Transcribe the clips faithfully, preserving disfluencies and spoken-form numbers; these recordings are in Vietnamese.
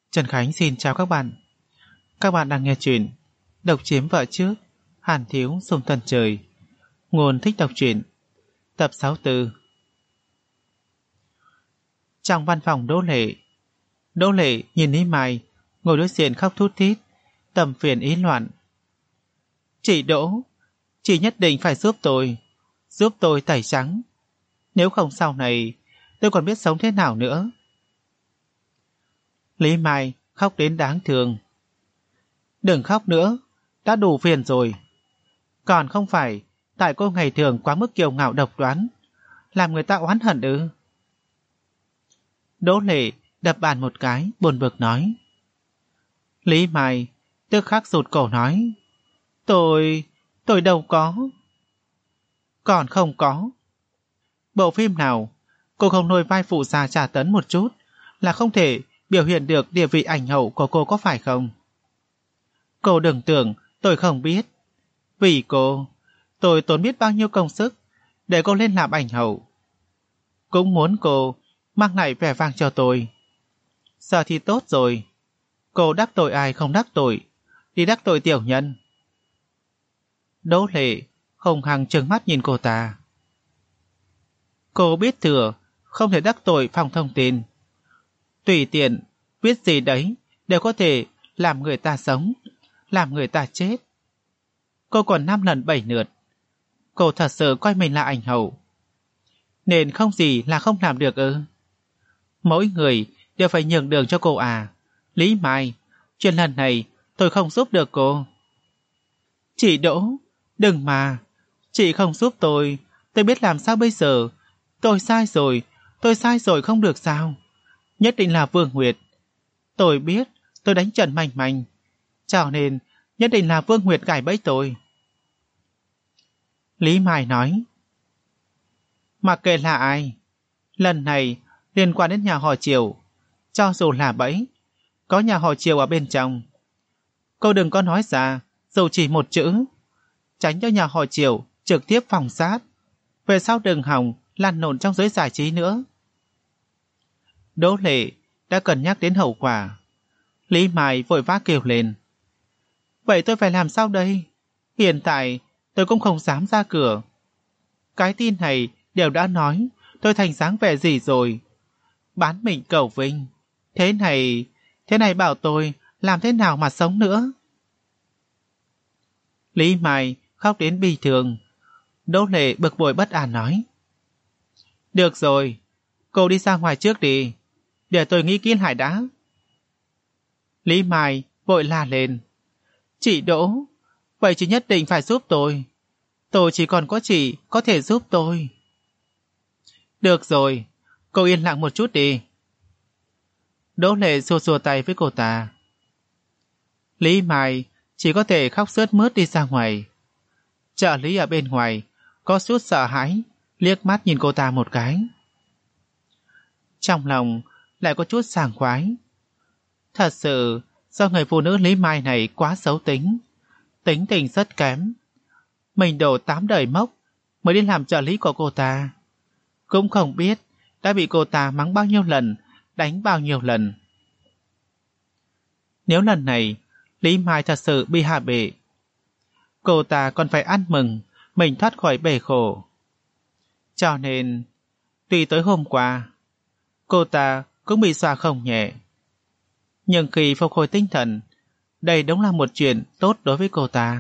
Trần Khánh xin chào các bạn. Các bạn đang nghe chuyện Độc chiếm vợ trước, Hàn thiếu sông thần trời. Nguồn thích đọc truyện. Tập sáu mươi tư. Trong văn phòng Đỗ Lệ, Đỗ Lệ nhìn Lý Mai ngồi đối diện khóc thút thít, tâm phiền ý loạn. Chị Đỗ, chị nhất định phải giúp tôi, giúp tôi tẩy trắng. Nếu không sau này, tôi còn biết sống thế nào nữa. Lý Mai khóc đến đáng thương. Đừng khóc nữa, đã đủ phiền rồi. Còn không phải tại cô ngày thường quá mức kiêu ngạo độc đoán, làm người ta oán hận ư? Đỗ Lệ đập bàn một cái, buồn bực nói. Lý Mai tức khắc rụt cổ nói. Tôi, tôi đâu có. Còn không có. Bộ phim nào, cô không nuôi vai phụ già trả tấn một chút, là không thể biểu hiện được địa vị ảnh hậu của cô có phải không? Cô đừng tưởng tôi không biết. Vì cô, tôi tốn biết bao nhiêu công sức để cô lên làm ảnh hậu. Cũng muốn cô mang lại vẻ vang cho tôi. Giờ thì tốt rồi. Cô đắc tội ai không đắc tội, đi đắc tội tiểu nhân. Đỗ Lệ hùng hăng trừng mắt nhìn cô ta. Cô biết thừa không thể đắc tội phòng thông tin. Tùy tiện viết gì đấy đều có thể làm người ta sống, làm người ta chết. Cô còn năm lần bảy lượt. Cô thật sự coi mình là ảnh hậu, nên không gì là không làm được ư? Mỗi người đều phải nhường đường cho cô à? Lý Mai, chuyện lần này tôi không giúp được cô. Chị Đỗ, đừng mà. Chị không giúp tôi, tôi biết làm sao bây giờ. Tôi sai rồi, tôi sai rồi không được sao? Nhất định là Vương Nguyệt. Tôi biết tôi đánh Trần Mạnh Mạnh, cho nên nhất định là Vương Nguyệt gài bẫy tôi. Lý Mai nói. Mặc kệ là ai, lần này liên quan đến nhà họ Triều, cho dù là bẫy, có nhà họ Triều ở bên trong. Cô đừng có nói ra dù chỉ một chữ, tránh cho nhà họ Triều trực tiếp phòng sát. Về sau đừng hòng lăn lộn trong giới giải trí nữa. Đỗ Lệ đã cân nhắc đến hậu quả. Lý Mai vội vã kêu lên. Vậy tôi phải làm sao đây? Hiện tại tôi cũng không dám ra cửa. Cái tin này đều đã nói tôi thành dáng vẻ gì rồi. Bán mình cầu vinh. Thế này, thế này bảo tôi làm thế nào mà sống nữa? Lý Mai khóc đến bi thường. Đỗ Lệ bực bội bất an nói. Được rồi, cô đi ra ngoài trước đi, để tôi nghĩ kỹ lại đã. Lý Mai vội la lên. Chị Đỗ, vậy chị nhất định phải giúp tôi. Tôi chỉ còn có chị có thể giúp tôi. Được rồi, cô yên lặng một chút đi. Đỗ Lệ xua xua tay với cô ta. Lý Mai chỉ có thể khóc sướt mướt đi ra ngoài. Trợ lý ở bên ngoài có chút sợ hãi, liếc mắt nhìn cô ta một cái. Trong lòng lại có chút sảng khoái. Thật sự do người phụ nữ Lý Mai này quá xấu tính, tính tình rất kém. Mình đổ tám đời mốc mới đi làm trợ lý của cô ta, cũng không biết đã bị cô ta mắng bao nhiêu lần, đánh bao nhiêu lần. Nếu lần này Lý Mai thật sự bị hạ bệ, cô ta còn phải ăn mừng mình thoát khỏi bể khổ. Cho nên tuy tới hôm qua cô ta cũng bị dọa không nhẹ, nhưng khi phục hồi tinh thần, đây đúng là một chuyện tốt đối với cô ta.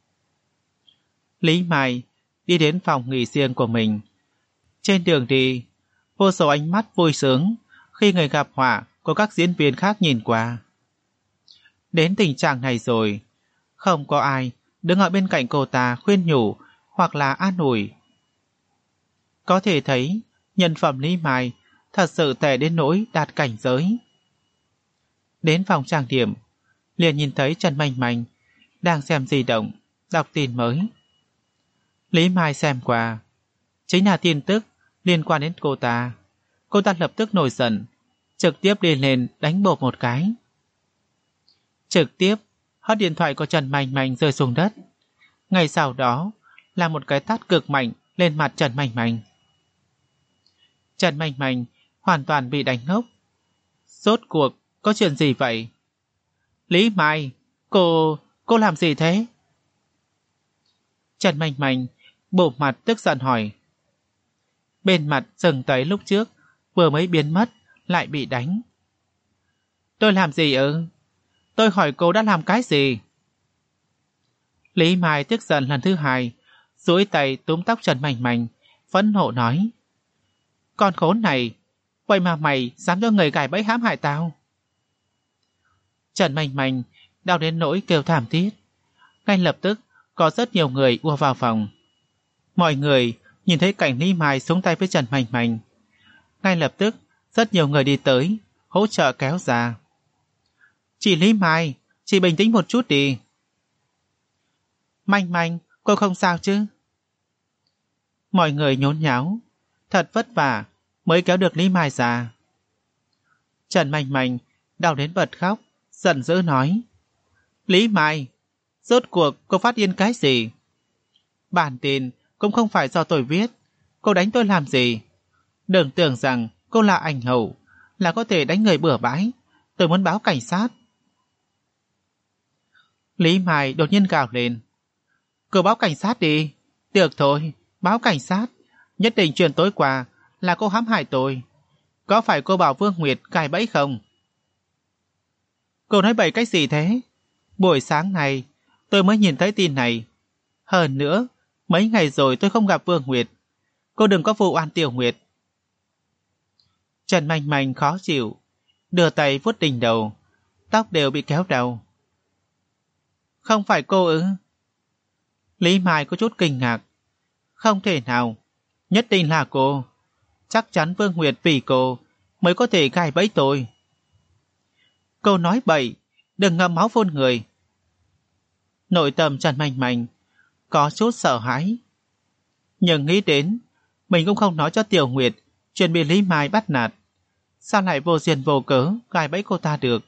Lý Mai đi đến phòng nghỉ riêng của mình. Trên đường đi, vô số ánh mắt vui sướng khi người gặp họa của các diễn viên khác nhìn qua. Đến tình trạng này rồi, không có ai đứng ở bên cạnh cô ta khuyên nhủ hoặc là an ủi. Có thể thấy nhân phẩm Lý Mai thật sự tệ đến nỗi đạt cảnh giới. Đến phòng trang điểm, liền nhìn thấy Trần Mạnh Mạnh đang xem di động, đọc tin mới. Lý Mai xem qua, chính là tin tức liên quan đến cô ta. Cô ta lập tức nổi giận, trực tiếp đi lên đánh bộp một cái. Trực tiếp hất điện thoại của Trần Mạnh Mạnh rơi xuống đất. Ngay sau đó là một cái tát cực mạnh lên mặt Trần Mạnh Mạnh. Trần Mạnh Mạnh hoàn toàn bị đánh ngốc. Rốt cuộc có chuyện gì vậy? Lý Mai, cô, cô làm gì thế? Trần Manh Manh bộ mặt tức giận hỏi. Bên mặt rừng tấy lúc trước vừa mới biến mất lại bị đánh. Tôi làm gì ư? Tôi hỏi cô đã làm cái gì? Lý Mai tức giận lần thứ hai, duỗi tay túm tóc Trần Manh Manh, phẫn nộ nói. Con khốn này, vậy mà mày dám cho người gài bẫy hãm hại tao? Trần Manh Manh đau đến nỗi kêu thảm thiết. Ngay lập tức có rất nhiều người ùa vào phòng. Mọi người nhìn thấy cảnh Lý Mai xuống tay với Trần Manh Manh. Ngay lập tức rất nhiều người đi tới hỗ trợ kéo ra. Chị Lý Mai, chị bình tĩnh một chút đi. Manh Manh, cô không sao chứ? Mọi người nhốn nháo, thật vất vả mới kéo được Lý Mai ra. Trần Manh Manh đau đến bật khóc, giận dữ nói. Lý Mai, rốt cuộc cô phát điên cái gì? Bản tin cũng không phải do tôi viết, cô đánh tôi làm gì? Đừng tưởng rằng cô là ảnh hậu, là có thể đánh người bừa bãi. Tôi muốn báo cảnh sát. Lý Mai đột nhiên gào lên. Cô báo cảnh sát đi. Được thôi, báo cảnh sát. Nhất định truyền tối qua là cô hãm hại tôi. Có phải cô bảo Vương Nguyệt cài bẫy không? Cô nói bậy cái gì thế? Buổi sáng này tôi mới nhìn thấy tin này. Hơn nữa, mấy ngày rồi tôi không gặp Vương Nguyệt. Cô đừng có vụ oan Tiểu Nguyệt. Trần Manh Manh khó chịu, đưa tay vuốt đỉnh đầu, tóc đều bị kéo đầu. Không phải cô ư? Lý Mai có chút kinh ngạc. Không thể nào, nhất định là cô. Chắc chắn Vương Nguyệt vì cô mới có thể gài bẫy tôi. Cô nói bậy, đừng ngậm máu phun người. Nội tâm Trần Manh Manh có chút sợ hãi. Nhưng nghĩ đến mình cũng không nói cho Tiểu Nguyệt chuyện bị Lý Mai bắt nạt, sao lại vô duyên vô cớ gài bẫy cô ta được?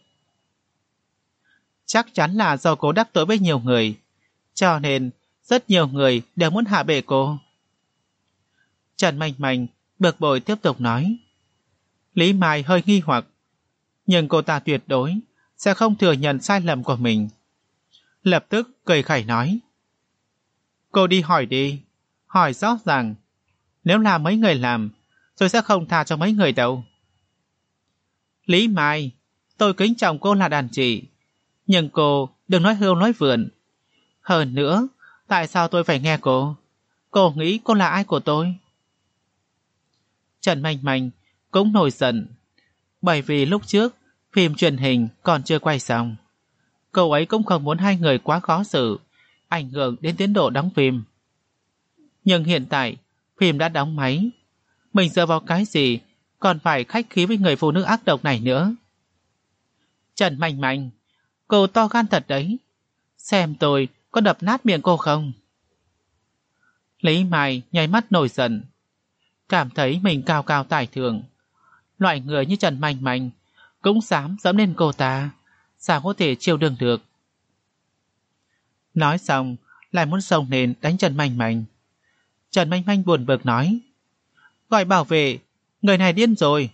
Chắc chắn là do cô đắc tội với nhiều người, cho nên rất nhiều người đều muốn hạ bệ cô. Trần Manh Manh bực bội tiếp tục nói. Lý Mai hơi nghi hoặc, nhưng cô ta tuyệt đối sẽ không thừa nhận sai lầm của mình. Lập tức cười khẩy nói. Cô đi hỏi đi, hỏi rõ ràng. Nếu là mấy người làm, tôi sẽ không tha cho mấy người đâu. Lý Mai, tôi kính trọng cô là đàn chị, nhưng cô đừng nói hưu nói vượn. Hơn nữa, tại sao tôi phải nghe cô? Cô nghĩ cô là ai của tôi? Trần Manh Manh cũng nổi giận, bởi vì lúc trước phim truyền hình còn chưa quay xong. Cô ấy cũng không muốn hai người quá khó xử, ảnh hưởng đến tiến độ đóng phim. Nhưng hiện tại phim đã đóng máy, mình dựa vào cái gì còn phải khách khí với người phụ nữ ác độc này nữa? Trần Manh Manh, cô to gan thật đấy. Xem tôi có đập nát miệng cô không? Lý Mai nháy mắt nổi giận, cảm thấy mình cao cao tài thượng. Loại người như Trần Manh Manh cũng dám dẫm lên cô ta, sao có thể chịu đựng được? Nói xong lại muốn xông lên đánh Trần Manh Manh. Trần Manh Manh buồn bực nói. Gọi bảo vệ, người này điên rồi.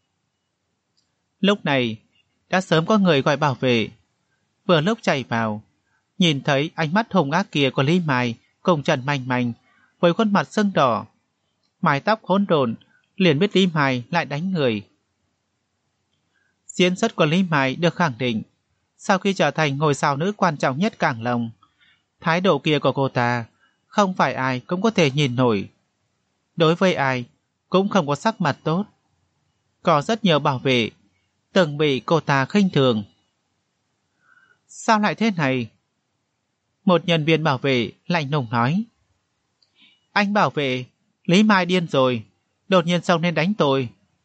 Lúc này đã sớm có người gọi bảo vệ. Vừa lúc chạy vào, nhìn thấy ánh mắt hung ác kia của Lý Mai cùng Trần Manh Manh với khuôn mặt sưng đỏ, mái tóc hỗn độn, liền biết Lý Mai lại đánh người. Diễn xuất của Lý Mai được khẳng định. Sau khi trở thành ngôi sao nữ quan trọng nhất Cảng Long, thái độ kia của cô ta không phải ai cũng có thể nhìn nổi. Đối với ai cũng không có sắc mặt tốt. Có rất nhiều bảo vệ từng bị cô ta khinh thường. Sao lại thế này? Một nhân viên bảo vệ lạnh lùng nói. Anh bảo vệ, Lý Mai điên rồi, đột nhiên xông lên đánh tôi.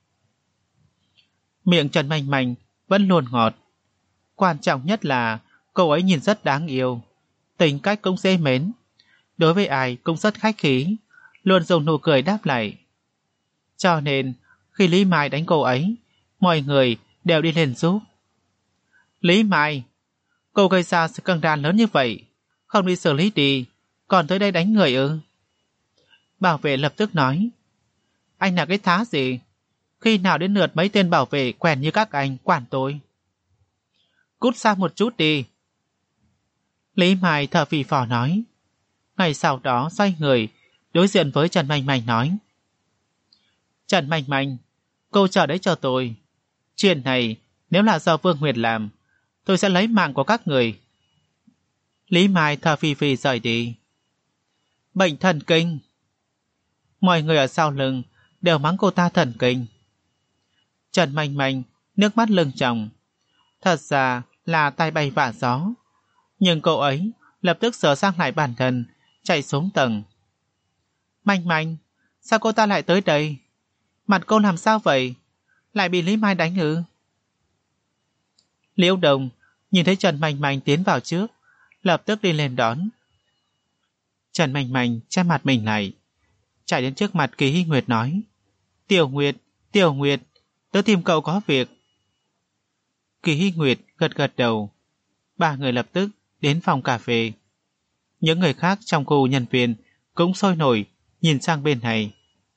Miệng Trần Manh Manh vẫn luôn ngọt. Quan trọng nhất là cô ấy nhìn rất đáng yêu, tính cách cũng dễ mến, đối với ai cũng rất khách khí, luôn dùng nụ cười đáp lại. Cho nên khi Lý Mai đánh cô ấy, mọi người đều đi lên giúp. Lý Mai, cô gây ra sự căng đàn lớn như vậy, không đi xử lý đi, còn tới đây đánh người ư? Bảo vệ lập tức nói. Anh là cái thá gì? Khi nào đến lượt mấy tên bảo vệ quen như các anh quản tôi? cút xa một chút đi. Lý Mai thở phì phò nói. Ngày sau đó xoay người, đối diện với Trần Manh Manh nói. Trần Manh Manh, cô chờ đấy cho tôi. Chuyện này, nếu là do Vương Nguyệt làm, tôi sẽ lấy mạng của các người. Lý Mai thở phì phì rời đi. Bệnh thần kinh. Mọi người ở sau lưng đều mắng cô ta thần kinh. Trần Manh Manh nước mắt lưng tròng. Thật ra là tai bay vạ gió. Nhưng cô ấy lập tức sửa sang lại bản thân, chạy xuống tầng. Manh Manh, sao cô ta lại tới đây? Mặt cô làm sao vậy? Lại bị Lý Mai đánh ư? Liễu Đồng nhìn thấy Trần Manh Manh tiến vào trước, lập tức đi lên đón. Trần Manh Manh che mặt mình lại, chạy đến trước mặt Kỳ Hy Nguyệt nói. Tiểu Nguyệt, Tiểu Nguyệt, tớ tìm cậu có việc. Kỳ Hy Nguyệt gật gật đầu. Ba người lập tức đến phòng cà phê. Những người khác trong khu nhân viên cũng sôi nổi nhìn sang bên này.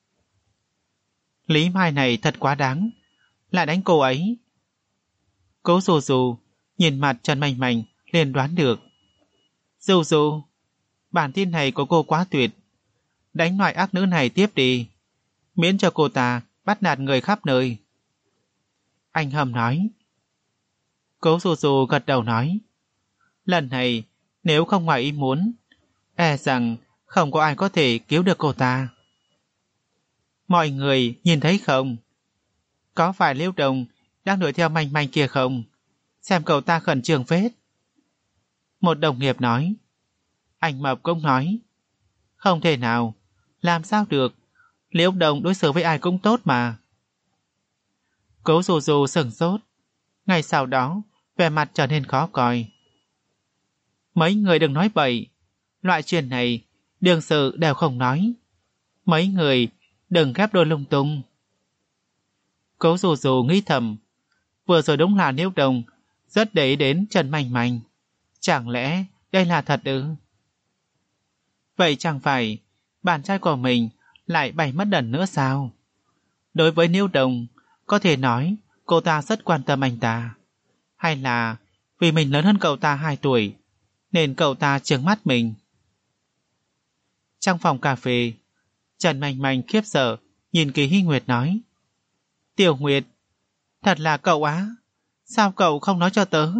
Lý Mai này thật quá đáng, lại đánh cô ấy. Cố Dù Dù nhìn mặt Trần Manh Manh liền đoán được. Dù Dù, bản tin này của cô quá tuyệt, đánh loại ác nữ này tiếp đi, miễn cho cô ta bắt nạt người khắp nơi. Anh Hầm nói. Cố Dù Dù gật đầu nói. Lần này nếu không ngoài ý muốn, e rằng không có ai có thể cứu được cô ta. Mọi người nhìn thấy không? Có phải Liễu Đồng đang đuổi theo Manh Manh kia không? Xem cậu ta khẩn trương phết. Một đồng nghiệp nói. Anh Mập cũng nói. Không thể nào, làm sao được? Liễu Đồng đối xử với ai cũng tốt mà. Cố Dù Dù sửng sốt. Ngay sau đó vẻ mặt trở nên khó coi. Mấy người đừng nói bậy, loại chuyện này đương sự đều không nói. Mấy người đừng ghép đôi lung tung. Cố Dù Dù nghĩ thầm, vừa rồi đúng là Liễu Đồng rất để ý đến Trần Manh Manh. Chẳng lẽ đây là thật ư? Vậy chẳng phải bạn trai của mình lại bay mất đần nữa sao? Đối với Liễu Đồng, có thể nói cô ta rất quan tâm anh ta. Hay là vì mình lớn hơn cậu ta hai tuổi, nên cậu ta trừng mắt mình? Trong phòng cà phê, Trần Manh Manh khiếp sợ nhìn Kỳ Hy Nguyệt nói. Tiểu Nguyệt, thật là cậu á, sao cậu không nói cho tớ?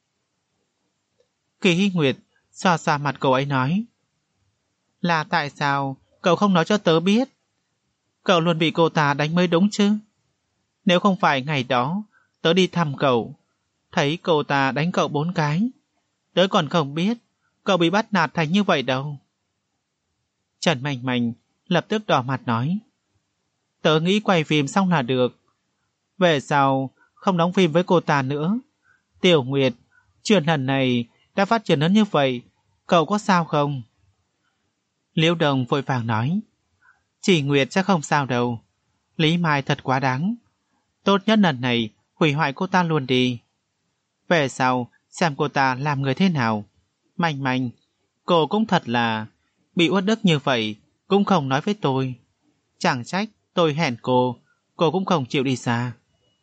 Kỳ Hy Nguyệt xoa xoa mặt cậu ấy nói. Là tại sao cậu không nói cho tớ biết? Cậu luôn bị cô ta đánh mới đúng chứ? Nếu không phải ngày đó tớ đi thăm cậu, thấy cô ta đánh cậu bốn cái, tớ còn không biết cậu bị bắt nạt thành như vậy đâu. Trần Manh Manh lập tức đỏ mặt nói. Tớ nghĩ quay phim xong là được. Về sau không đóng phim với cô ta nữa. Tiểu Nguyệt, chuyện lần này đã phát triển lớn như vậy, cậu có sao không? Liễu Đồng vội vàng nói. Chỉ Nguyệt chắc không sao đâu. Lý Mai thật quá đáng. Tốt nhất lần này hủy hoại cô ta luôn đi. Về sau xem cô ta làm người thế nào. Manh Manh, cô cũng thật là bị uất ức như vậy cũng không nói với tôi. Chẳng trách tôi hẹn cô, cô cũng không chịu đi xa.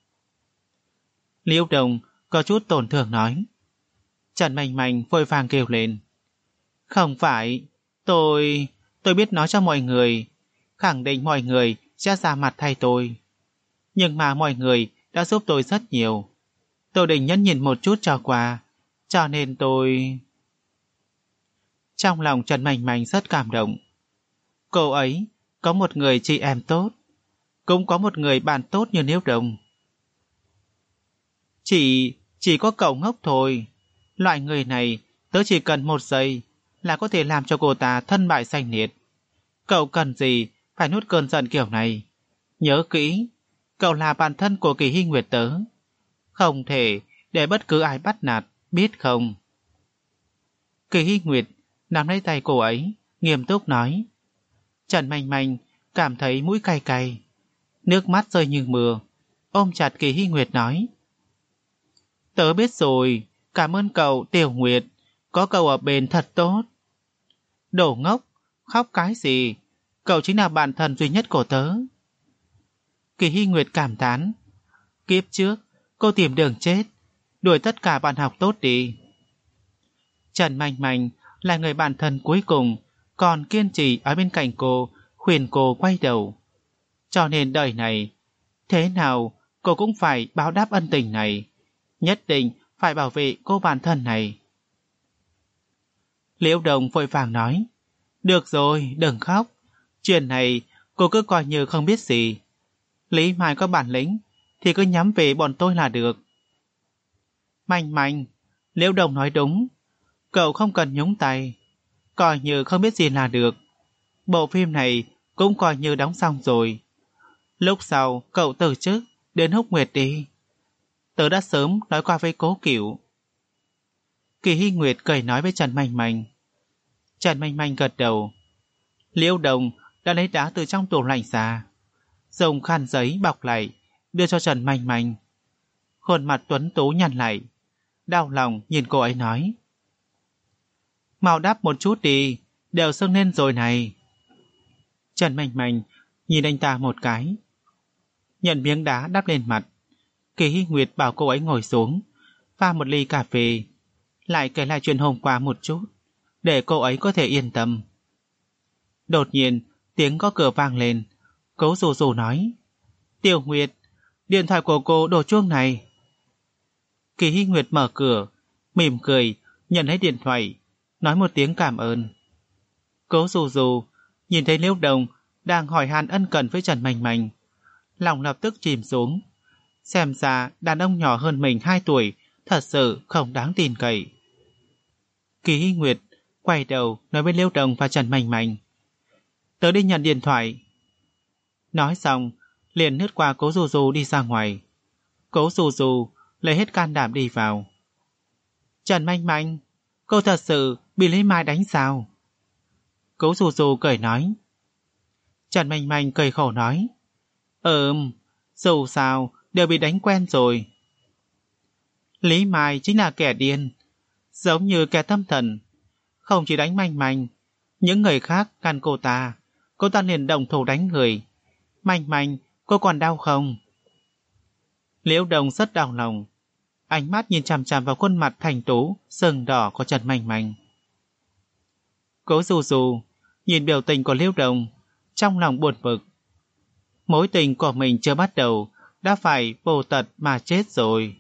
Liễu Đồng có chút tổn thương nói. Trần Manh Manh vội vàng kêu lên. Không phải, tôi... tôi biết nói cho mọi người, khẳng định mọi người sẽ ra mặt thay tôi. Nhưng mà mọi người đã giúp tôi rất nhiều. Tôi định nhẫn nhịn một chút cho qua, cho nên tôi... Trong lòng Trần Manh Manh rất cảm động. Cô ấy có một người chị em tốt, cũng có một người bạn tốt như Liễu Đồng. Chỉ... chỉ có cậu ngốc thôi. Loại người này tớ chỉ cần một giây là có thể làm cho cô ta thân bại danh liệt. Cậu cần gì phải nuốt cơn giận kiểu này? Nhớ kỹ, cậu là bạn thân của Kỳ Hy Nguyệt tớ, không thể để bất cứ ai bắt nạt, biết không? Kỳ Hy Nguyệt nắm lấy tay cô ấy, nghiêm túc nói. Trần Manh Manh cảm thấy mũi cay cay, nước mắt rơi như mưa, ôm chặt Kỳ Hy Nguyệt nói. Tớ biết rồi, cảm ơn cậu Tiểu Nguyệt, có cậu ở bên thật tốt. Đồ ngốc, khóc cái gì, cậu chính là bạn thân duy nhất của tớ. Kỳ Hy Nguyệt cảm thán. Kiếp trước, cô tìm đường chết, đuổi tất cả bạn học tốt đi. Trần Manh Manh là người bạn thân cuối cùng, còn kiên trì ở bên cạnh cô, khuyên cô quay đầu. Cho nên đời này, thế nào cô cũng phải báo đáp ân tình này, nhất định phải bảo vệ cô bạn thân này. Liễu Đồng vội vàng nói, được rồi, đừng khóc, chuyện này cô cứ coi như không biết gì. Lý Mai có bản lĩnh thì cứ nhắm về bọn tôi là được. Manh Manh, Liễu Đồng nói đúng, cậu không cần nhúng tay, coi như không biết gì là được. Bộ phim này cũng coi như đóng xong rồi. Lúc sau cậu từ chức đến Húc Nguyệt đi. Tớ đã sớm nói qua với Cố Cửu. Kỳ Hy Nguyệt cười nói với Trần Manh Manh. Trần Manh Manh gật đầu. Liễu Đồng đã lấy đá từ trong tủ lạnh ra, dùng khăn giấy bọc lại, đưa cho Trần Manh Manh. Khuôn mặt tuấn tú nhăn lại, đau lòng nhìn cô ấy nói, mau đắp một chút đi, đều sưng lên rồi này. Trần Manh Manh nhìn anh ta một cái, nhận miếng đá đắp lên mặt. Kỳ Hy Nguyệt bảo cô ấy ngồi xuống, pha một ly cà phê, lại kể lại chuyện hôm qua một chút, để cô ấy có thể yên tâm. Đột nhiên, tiếng gõ cửa vang lên. Cố Dù Dù nói, Tiểu Nguyệt, điện thoại của cô đổ chuông này. Kỳ Hy Nguyệt mở cửa, mỉm cười, nhận lấy điện thoại, nói một tiếng cảm ơn. Cố Dù Dù nhìn thấy Liễu Đồng đang hỏi han ân cần với Trần Manh Manh, lòng lập tức chìm xuống. Xem ra đàn ông nhỏ hơn mình hai tuổi thật sự không đáng tin cậy. Kỳ Hy Nguyệt quay đầu nói với Liễu Đồng và Trần Manh Manh, tớ đi nhận điện thoại. Nói xong liền lướt qua Cố Dù Dù đi ra ngoài. Cố Dù Dù lấy hết can đảm đi vào. Trần Manh Manh, cô thật sự bị Lý Mai đánh sao? Cố Dù Dù cười nói. Trần Manh Manh cười khổ nói, Ừm, dù sao đều bị đánh quen rồi. Lý Mai chính là kẻ điên, giống như kẻ tâm thần, không chỉ đánh Manh Manh, những người khác ngăn cô ta, cô ta liền động thủ đánh người. Manh Manh, cô còn đau không? Liễu Đồng rất đau lòng, ánh mắt nhìn chằm chằm vào khuôn mặt thành tú, sừng đỏ của Trần Manh Manh. Cố Dù Dù nhìn biểu tình của Liễu Đồng, trong lòng buồn bực. Mối tình của mình chưa bắt đầu, đã phải vô tật mà chết rồi.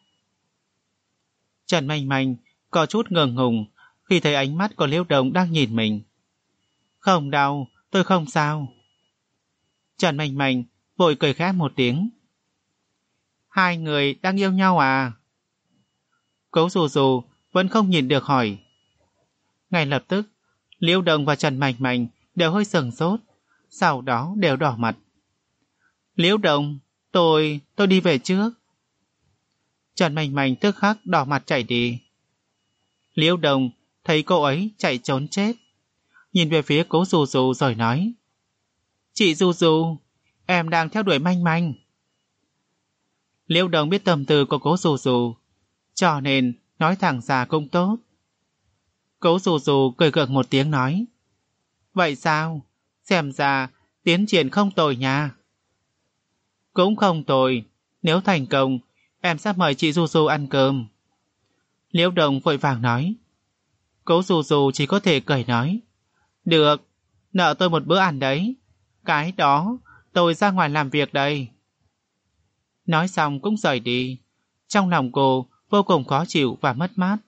Trần Manh Manh có chút ngượng ngùng khi thấy ánh mắt của Liễu Đồng đang nhìn mình. Không đau, tôi không sao. Trần Manh Manh vội cười khẽ một tiếng. Hai người đang yêu nhau à? Cố Dù Dù vẫn không nhìn được hỏi. Ngay lập tức, Liễu Đồng và Trần Manh Manh đều hơi sừng sốt, sau đó đều đỏ mặt. Liễu Đồng, tôi, tôi đi về trước. Trần Manh Manh tức khắc đỏ mặt chạy đi. Liễu Đồng thấy cô ấy chạy trốn chết, nhìn về phía Cố Dù Dù rồi nói, chị Dù Dù, em đang theo đuổi Manh Manh. Liễu Đồng biết tâm tư của Cố Dù Dù, cho nên nói thẳng ra cũng tốt. Cố Dù Dù cười gượng một tiếng nói, vậy sao? Xem ra tiến triển không tồi nha. Cũng không tồi, nếu thành công, em sẽ mời chị Dù Dù ăn cơm. Liễu Đồng vội vàng nói. Cố Dù Dù chỉ có thể cười nói, được, nợ tôi một bữa ăn đấy. Cái đó, tôi ra ngoài làm việc đây. Nói xong cũng rời đi. Trong lòng cô vô cùng khó chịu và mất mát.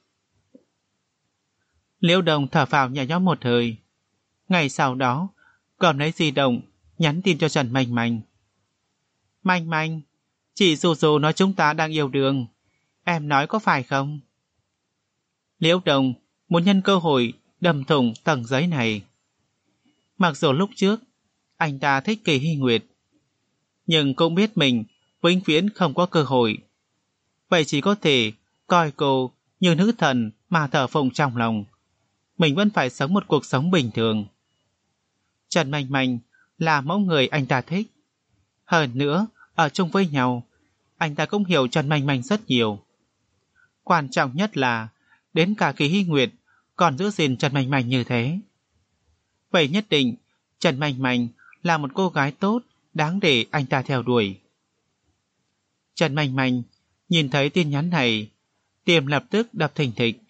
Liễu Đồng thở phào nhẹ nhõm một hơi. Ngày sau đó, còn lấy di động nhắn tin cho Trần Manh Manh. Manh Manh, chị Dù Dù nói chúng ta đang yêu đương, em nói có phải không? Liễu Đồng muốn nhân cơ hội đâm thủng tầng giấy này. Mặc dù lúc trước anh ta thích Kỳ Hy Nguyệt, nhưng cũng biết mình vĩnh viễn không có cơ hội. Vậy chỉ có thể coi cô như nữ thần mà thờ phụng trong lòng. Mình vẫn phải sống một cuộc sống bình thường. Trần Manh Manh là mẫu người anh ta thích. Hơn nữa, ở chung với nhau, anh ta cũng hiểu Trần Manh Manh rất nhiều. Quan trọng nhất là đến cả Kỳ Hy Nguyệt còn giữ gìn Trần Manh Manh như thế. Vậy nhất định Trần Manh Manh là một cô gái tốt, đáng để anh ta theo đuổi. Trần Manh Manh nhìn thấy tin nhắn này, Tim lập tức đập thình thịch.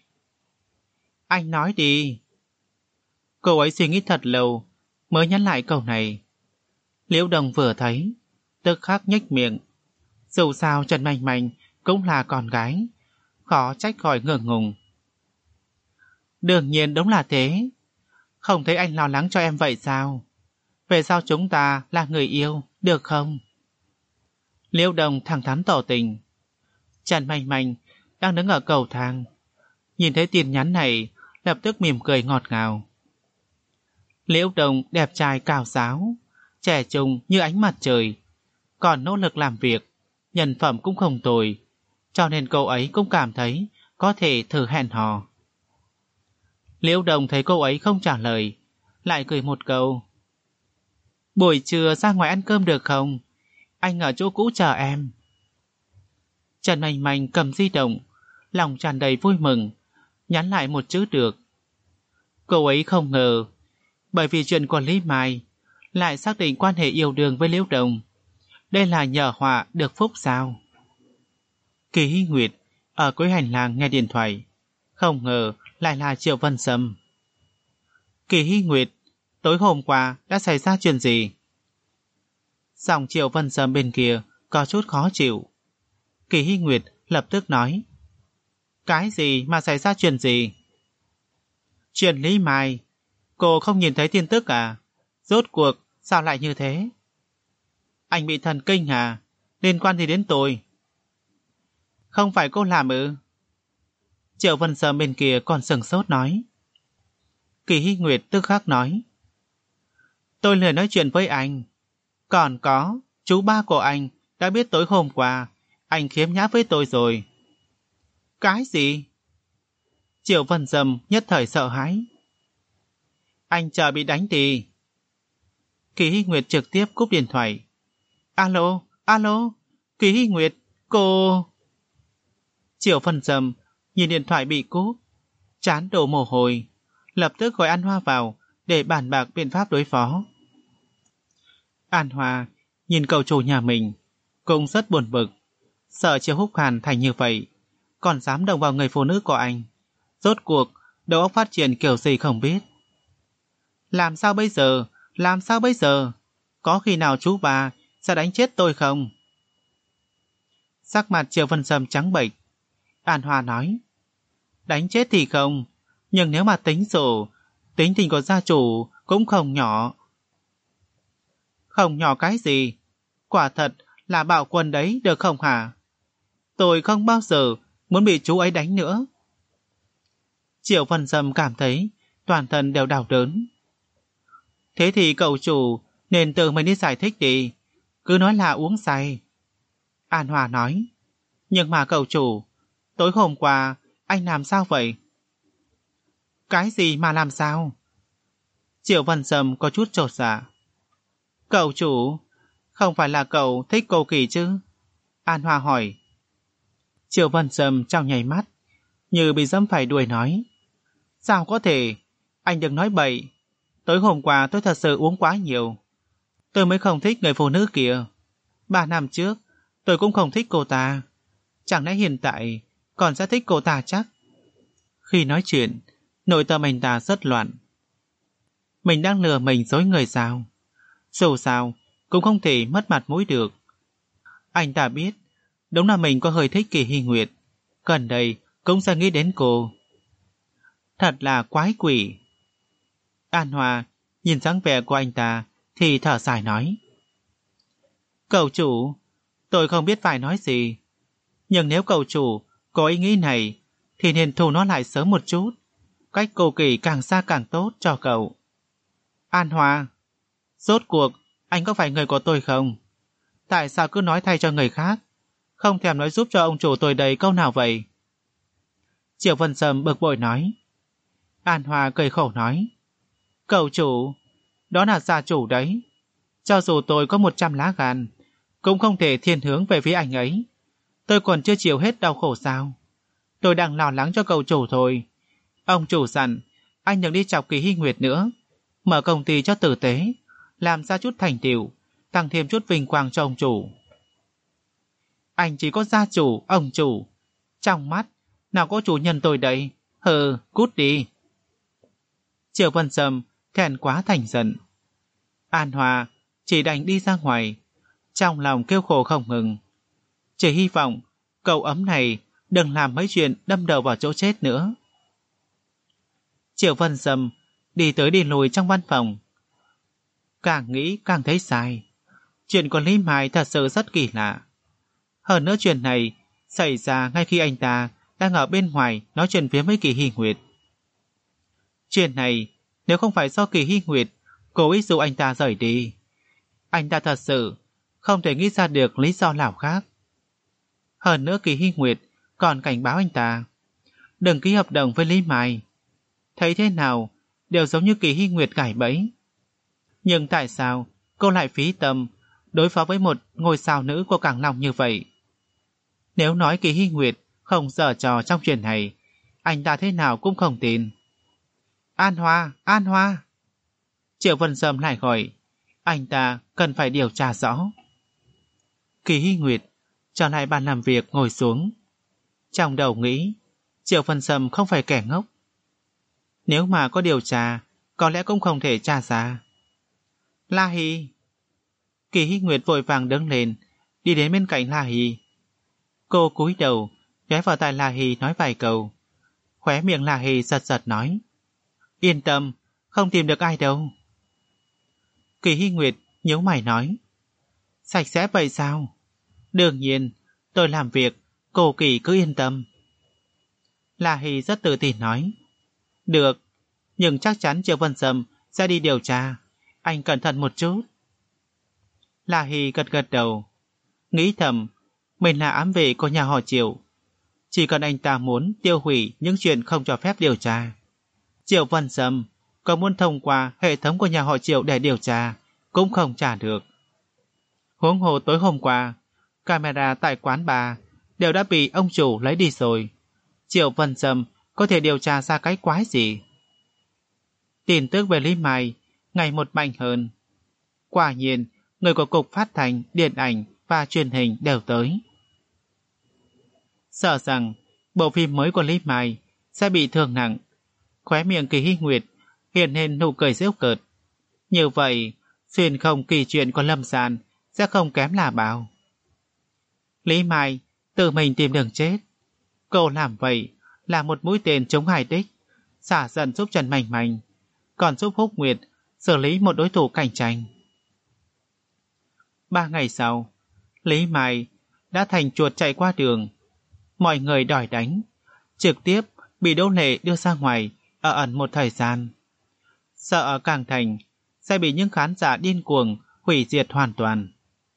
Anh nói đi. Cô ấy suy nghĩ thật lâu mới nhắn lại câu này. Liễu Đồng vừa thấy, tức khắc nhếch miệng. Dù sao Trần Manh Manh cũng là con gái, khó trách khỏi ngượng ngùng. Đương nhiên đúng là thế. Không thấy anh lo lắng cho em vậy sao? Về sau chúng ta là người yêu, được không? Liễu Đồng thẳng thắn tỏ tình. Trần Manh Manh đang đứng ở cầu thang, nhìn thấy tin nhắn này, lập tức mỉm cười ngọt ngào. Liễu Đồng đẹp trai cao giáo, trẻ trung như ánh mặt trời, còn nỗ lực làm việc, nhân phẩm cũng không tồi, cho nên cô ấy cũng cảm thấy có thể thử hẹn hò. Liễu Đồng thấy cô ấy không trả lời, lại cười một câu. Buổi trưa ra ngoài ăn cơm được không? Anh ở chỗ cũ chờ em. Trần Manh Manh cầm di động, lòng tràn đầy vui mừng, nhắn lại một chữ được. Cô ấy không ngờ, bởi vì chuyện của Lý Mai, lại xác định quan hệ yêu đương với Liễu Đồng. Đây là nhờ họa được phúc sao? Kỳ Hy Nguyệt ở cuối hành lang nghe điện thoại, không ngờ lại là Triệu Vân Sâm. Kỳ Hy Nguyệt, tối hôm qua đã xảy ra chuyện gì? Giọng Triệu Vân Sâm bên kia có chút khó chịu. Kỳ Hy Nguyệt lập tức nói. Cái gì mà xảy ra chuyện gì? Chuyện Lý Mai. Cô không nhìn thấy tin tức à? Rốt cuộc sao lại như thế? Anh bị thần kinh à? Liên quan gì đến tôi? Không phải cô làm ư? Triệu Vân Sâm bên kia còn sừng sốt nói. Kỳ Hy Nguyệt tức khắc nói. Tôi lười nói chuyện với anh. Còn có, chú ba của anh đã biết tối hôm qua anh khiếm nhã với tôi rồi. Cái gì? Triệu Vân Sâm nhất thời sợ hãi. Anh chờ bị đánh đi. Kỳ Hy Nguyệt trực tiếp cúp điện thoại. Alo, alo, Kỳ Hy Nguyệt, cô... Triệu Vân Sâm nhìn điện thoại bị cúp, trán đổ mồ hôi, lập tức gọi An Hoa vào để bàn bạc biện pháp đối phó. An Hoa nhìn cậu chủ nhà mình cũng rất buồn bực, sợ Triệu Húc Hàn thành như vậy, còn dám động vào người phụ nữ của anh. Rốt cuộc đầu óc phát triển kiểu gì không biết. Làm sao bây giờ? Làm sao bây giờ? Có khi nào chú bà sẽ đánh chết tôi không? Sắc mặt Triệu Vân Sâm trắng bệch. An Hoa nói. Đánh chết thì không, nhưng nếu mà tính sổ, tính tình của gia chủ cũng không nhỏ. Không nhỏ cái gì? Quả thật là bạo quân đấy, được không hả? Tôi không bao giờ muốn bị chú ấy đánh nữa. Triệu Vân Sâm cảm thấy toàn thân đều đau đớn. Thế thì cậu chủ nên tự mình đi giải thích đi, cứ nói là uống say. An Hòa nói. Nhưng mà cậu chủ, tối hôm qua anh làm sao vậy? Cái gì mà làm sao? Triệu Vân Sâm có chút chột dạ. Cậu chủ, không phải là cậu thích cô Kỳ chứ? An Hòa hỏi. Triệu Vân Sâm trong nháy mắt, như bị dẫm phải đuôi nói. Sao có thể? Anh đừng nói bậy. Tối hôm qua tôi thật sự uống quá nhiều. Tôi mới không thích người phụ nữ kia. Ba năm trước, tôi cũng không thích cô ta. Chẳng lẽ hiện tại còn sẽ thích cô ta chắc? Khi nói chuyện, nội tâm anh ta rất loạn. Mình đang lừa mình dối người sao? Dù sao, cũng không thể mất mặt mũi được. Anh ta biết, đúng là mình có hơi thích Kỳ Hy Nguyệt. Gần đây cũng sẽ nghĩ đến cô. Thật là quái quỷ. An Hòa nhìn dáng vẻ của anh ta thì thở dài nói. Cậu chủ, tôi không biết phải nói gì. Nhưng nếu cậu chủ có ý nghĩ này thì nên thu nó lại sớm một chút. Cách cô Kỳ càng xa càng tốt cho cậu. An Hòa, rốt cuộc anh có phải người của tôi không? Tại sao cứ nói thay cho người khác, không thèm nói giúp cho ông chủ tôi đây câu nào vậy? Triệu Vân Sâm bực bội nói. An Hòa cười khổ nói. Cậu chủ, đó là gia chủ đấy. Cho dù tôi có một trăm lá gan, cũng không thể thiên hướng về phía anh ấy. Tôi còn chưa chịu hết đau khổ sao? Tôi đang lo lắng cho cậu chủ thôi. Ông chủ dặn, anh đừng đi chọc Kỳ Hy Nguyệt nữa. Mở công ty cho tử tế, làm ra chút thành tựu, tăng thêm chút vinh quang cho ông chủ. Anh chỉ có gia chủ, ông chủ. Trong mắt, Nào có chủ nhân tôi đây. Hừ, cút đi. Triệu Vân Sâm thẹn quá thành giận. An Hoa chỉ đành đi ra ngoài, trong lòng kêu khổ không ngừng. Chỉ hy vọng cậu ấm này đừng làm mấy chuyện đâm đầu vào chỗ chết nữa. Triệu Vân Sâm đi tới đi lùi trong văn phòng. Càng nghĩ càng thấy sai. Chuyện của Lý Mai thật sự rất kỳ lạ. Hơn nữa chuyện này xảy ra ngay khi anh ta đang ở bên ngoài nói chuyện phía với Kỳ Hy Nguyệt. Chuyện này nếu không phải do Kỳ Hy Nguyệt cố ý dụ anh ta rời đi, anh ta thật sự không thể nghĩ ra được lý do nào khác. Hơn nữa Kỳ Hy Nguyệt còn cảnh báo anh ta đừng ký hợp đồng với Lý Mai. Thấy thế nào đều giống như Kỳ Hy Nguyệt gài bẫy. Nhưng tại sao cô lại phí tâm đối phó với một ngôi sao nữ của Cảng Long như vậy? Nếu nói Kỳ Hy Nguyệt không giở trò trong chuyện này, anh ta thế nào cũng không tin. An Hoa, An Hoa. Triệu Vân Sâm lại gọi. Anh ta cần phải điều tra rõ. Kỳ Hy Nguyệt trở lại bàn làm việc ngồi xuống. Trong đầu nghĩ, Triệu Vân Sâm không phải kẻ ngốc. Nếu mà có điều tra, có lẽ cũng không thể tra ra. La Hy. Kỳ Hy Nguyệt vội vàng đứng lên, đi đến bên cạnh La Hy. Cô cúi đầu, ghé vào tai La Hy nói vài câu. Khóe miệng La Hy giật giật nói. Yên tâm, không tìm được ai đâu. Kỳ Hy Nguyệt nhíu mày nói. Sạch sẽ vậy sao? Đương nhiên, tôi làm việc, cô Kỳ cứ yên tâm. La Hy rất tự tin nói. Được, nhưng chắc chắn Triệu Vân Sâm sẽ đi điều tra. Anh cẩn thận một chút. La Hy gật gật đầu, nghĩ thầm mình là ám vệ của nhà họ Triệu. Chỉ cần anh ta muốn tiêu hủy những chuyện không cho phép điều tra, Triệu Vân Sâm có muốn thông qua hệ thống của nhà họ Triệu để điều tra cũng không trả được. Huống hồ tối hôm qua, camera tại quán bar đều đã bị ông chủ lấy đi rồi. Triệu Vân Sâm có thể điều tra ra cái quái gì? Tin tức về Lý Mai ngày một mạnh hơn. Quả nhiên, người của Cục Phát thanh, Điện ảnh và Truyền hình đều tới. Sợ rằng bộ phim mới của Lý Mai sẽ bị thương nặng. Khóe miệng Kỳ Hy Nguyệt hiện lên nụ cười giễu cợt. Như vậy, xuyên không kỳ chuyện của Lâm San sẽ không kém là bao. Lý Mai tự mình tìm đường chết. Cô làm vậy là một mũi tên chống hai đích, xả dần giúp Trần Mạnh Mạnh, còn giúp Húc Nguyệt xử lý một đối thủ cạnh tranh. Ba ngày sau, Lý Mai đã thành chuột chạy qua đường. Mọi người đòi đánh, trực tiếp bị Đỗ Lệ đưa ra ngoài ở ẩn một thời gian. Sợ ở Càng Thành sẽ bị những khán giả điên cuồng hủy diệt hoàn toàn.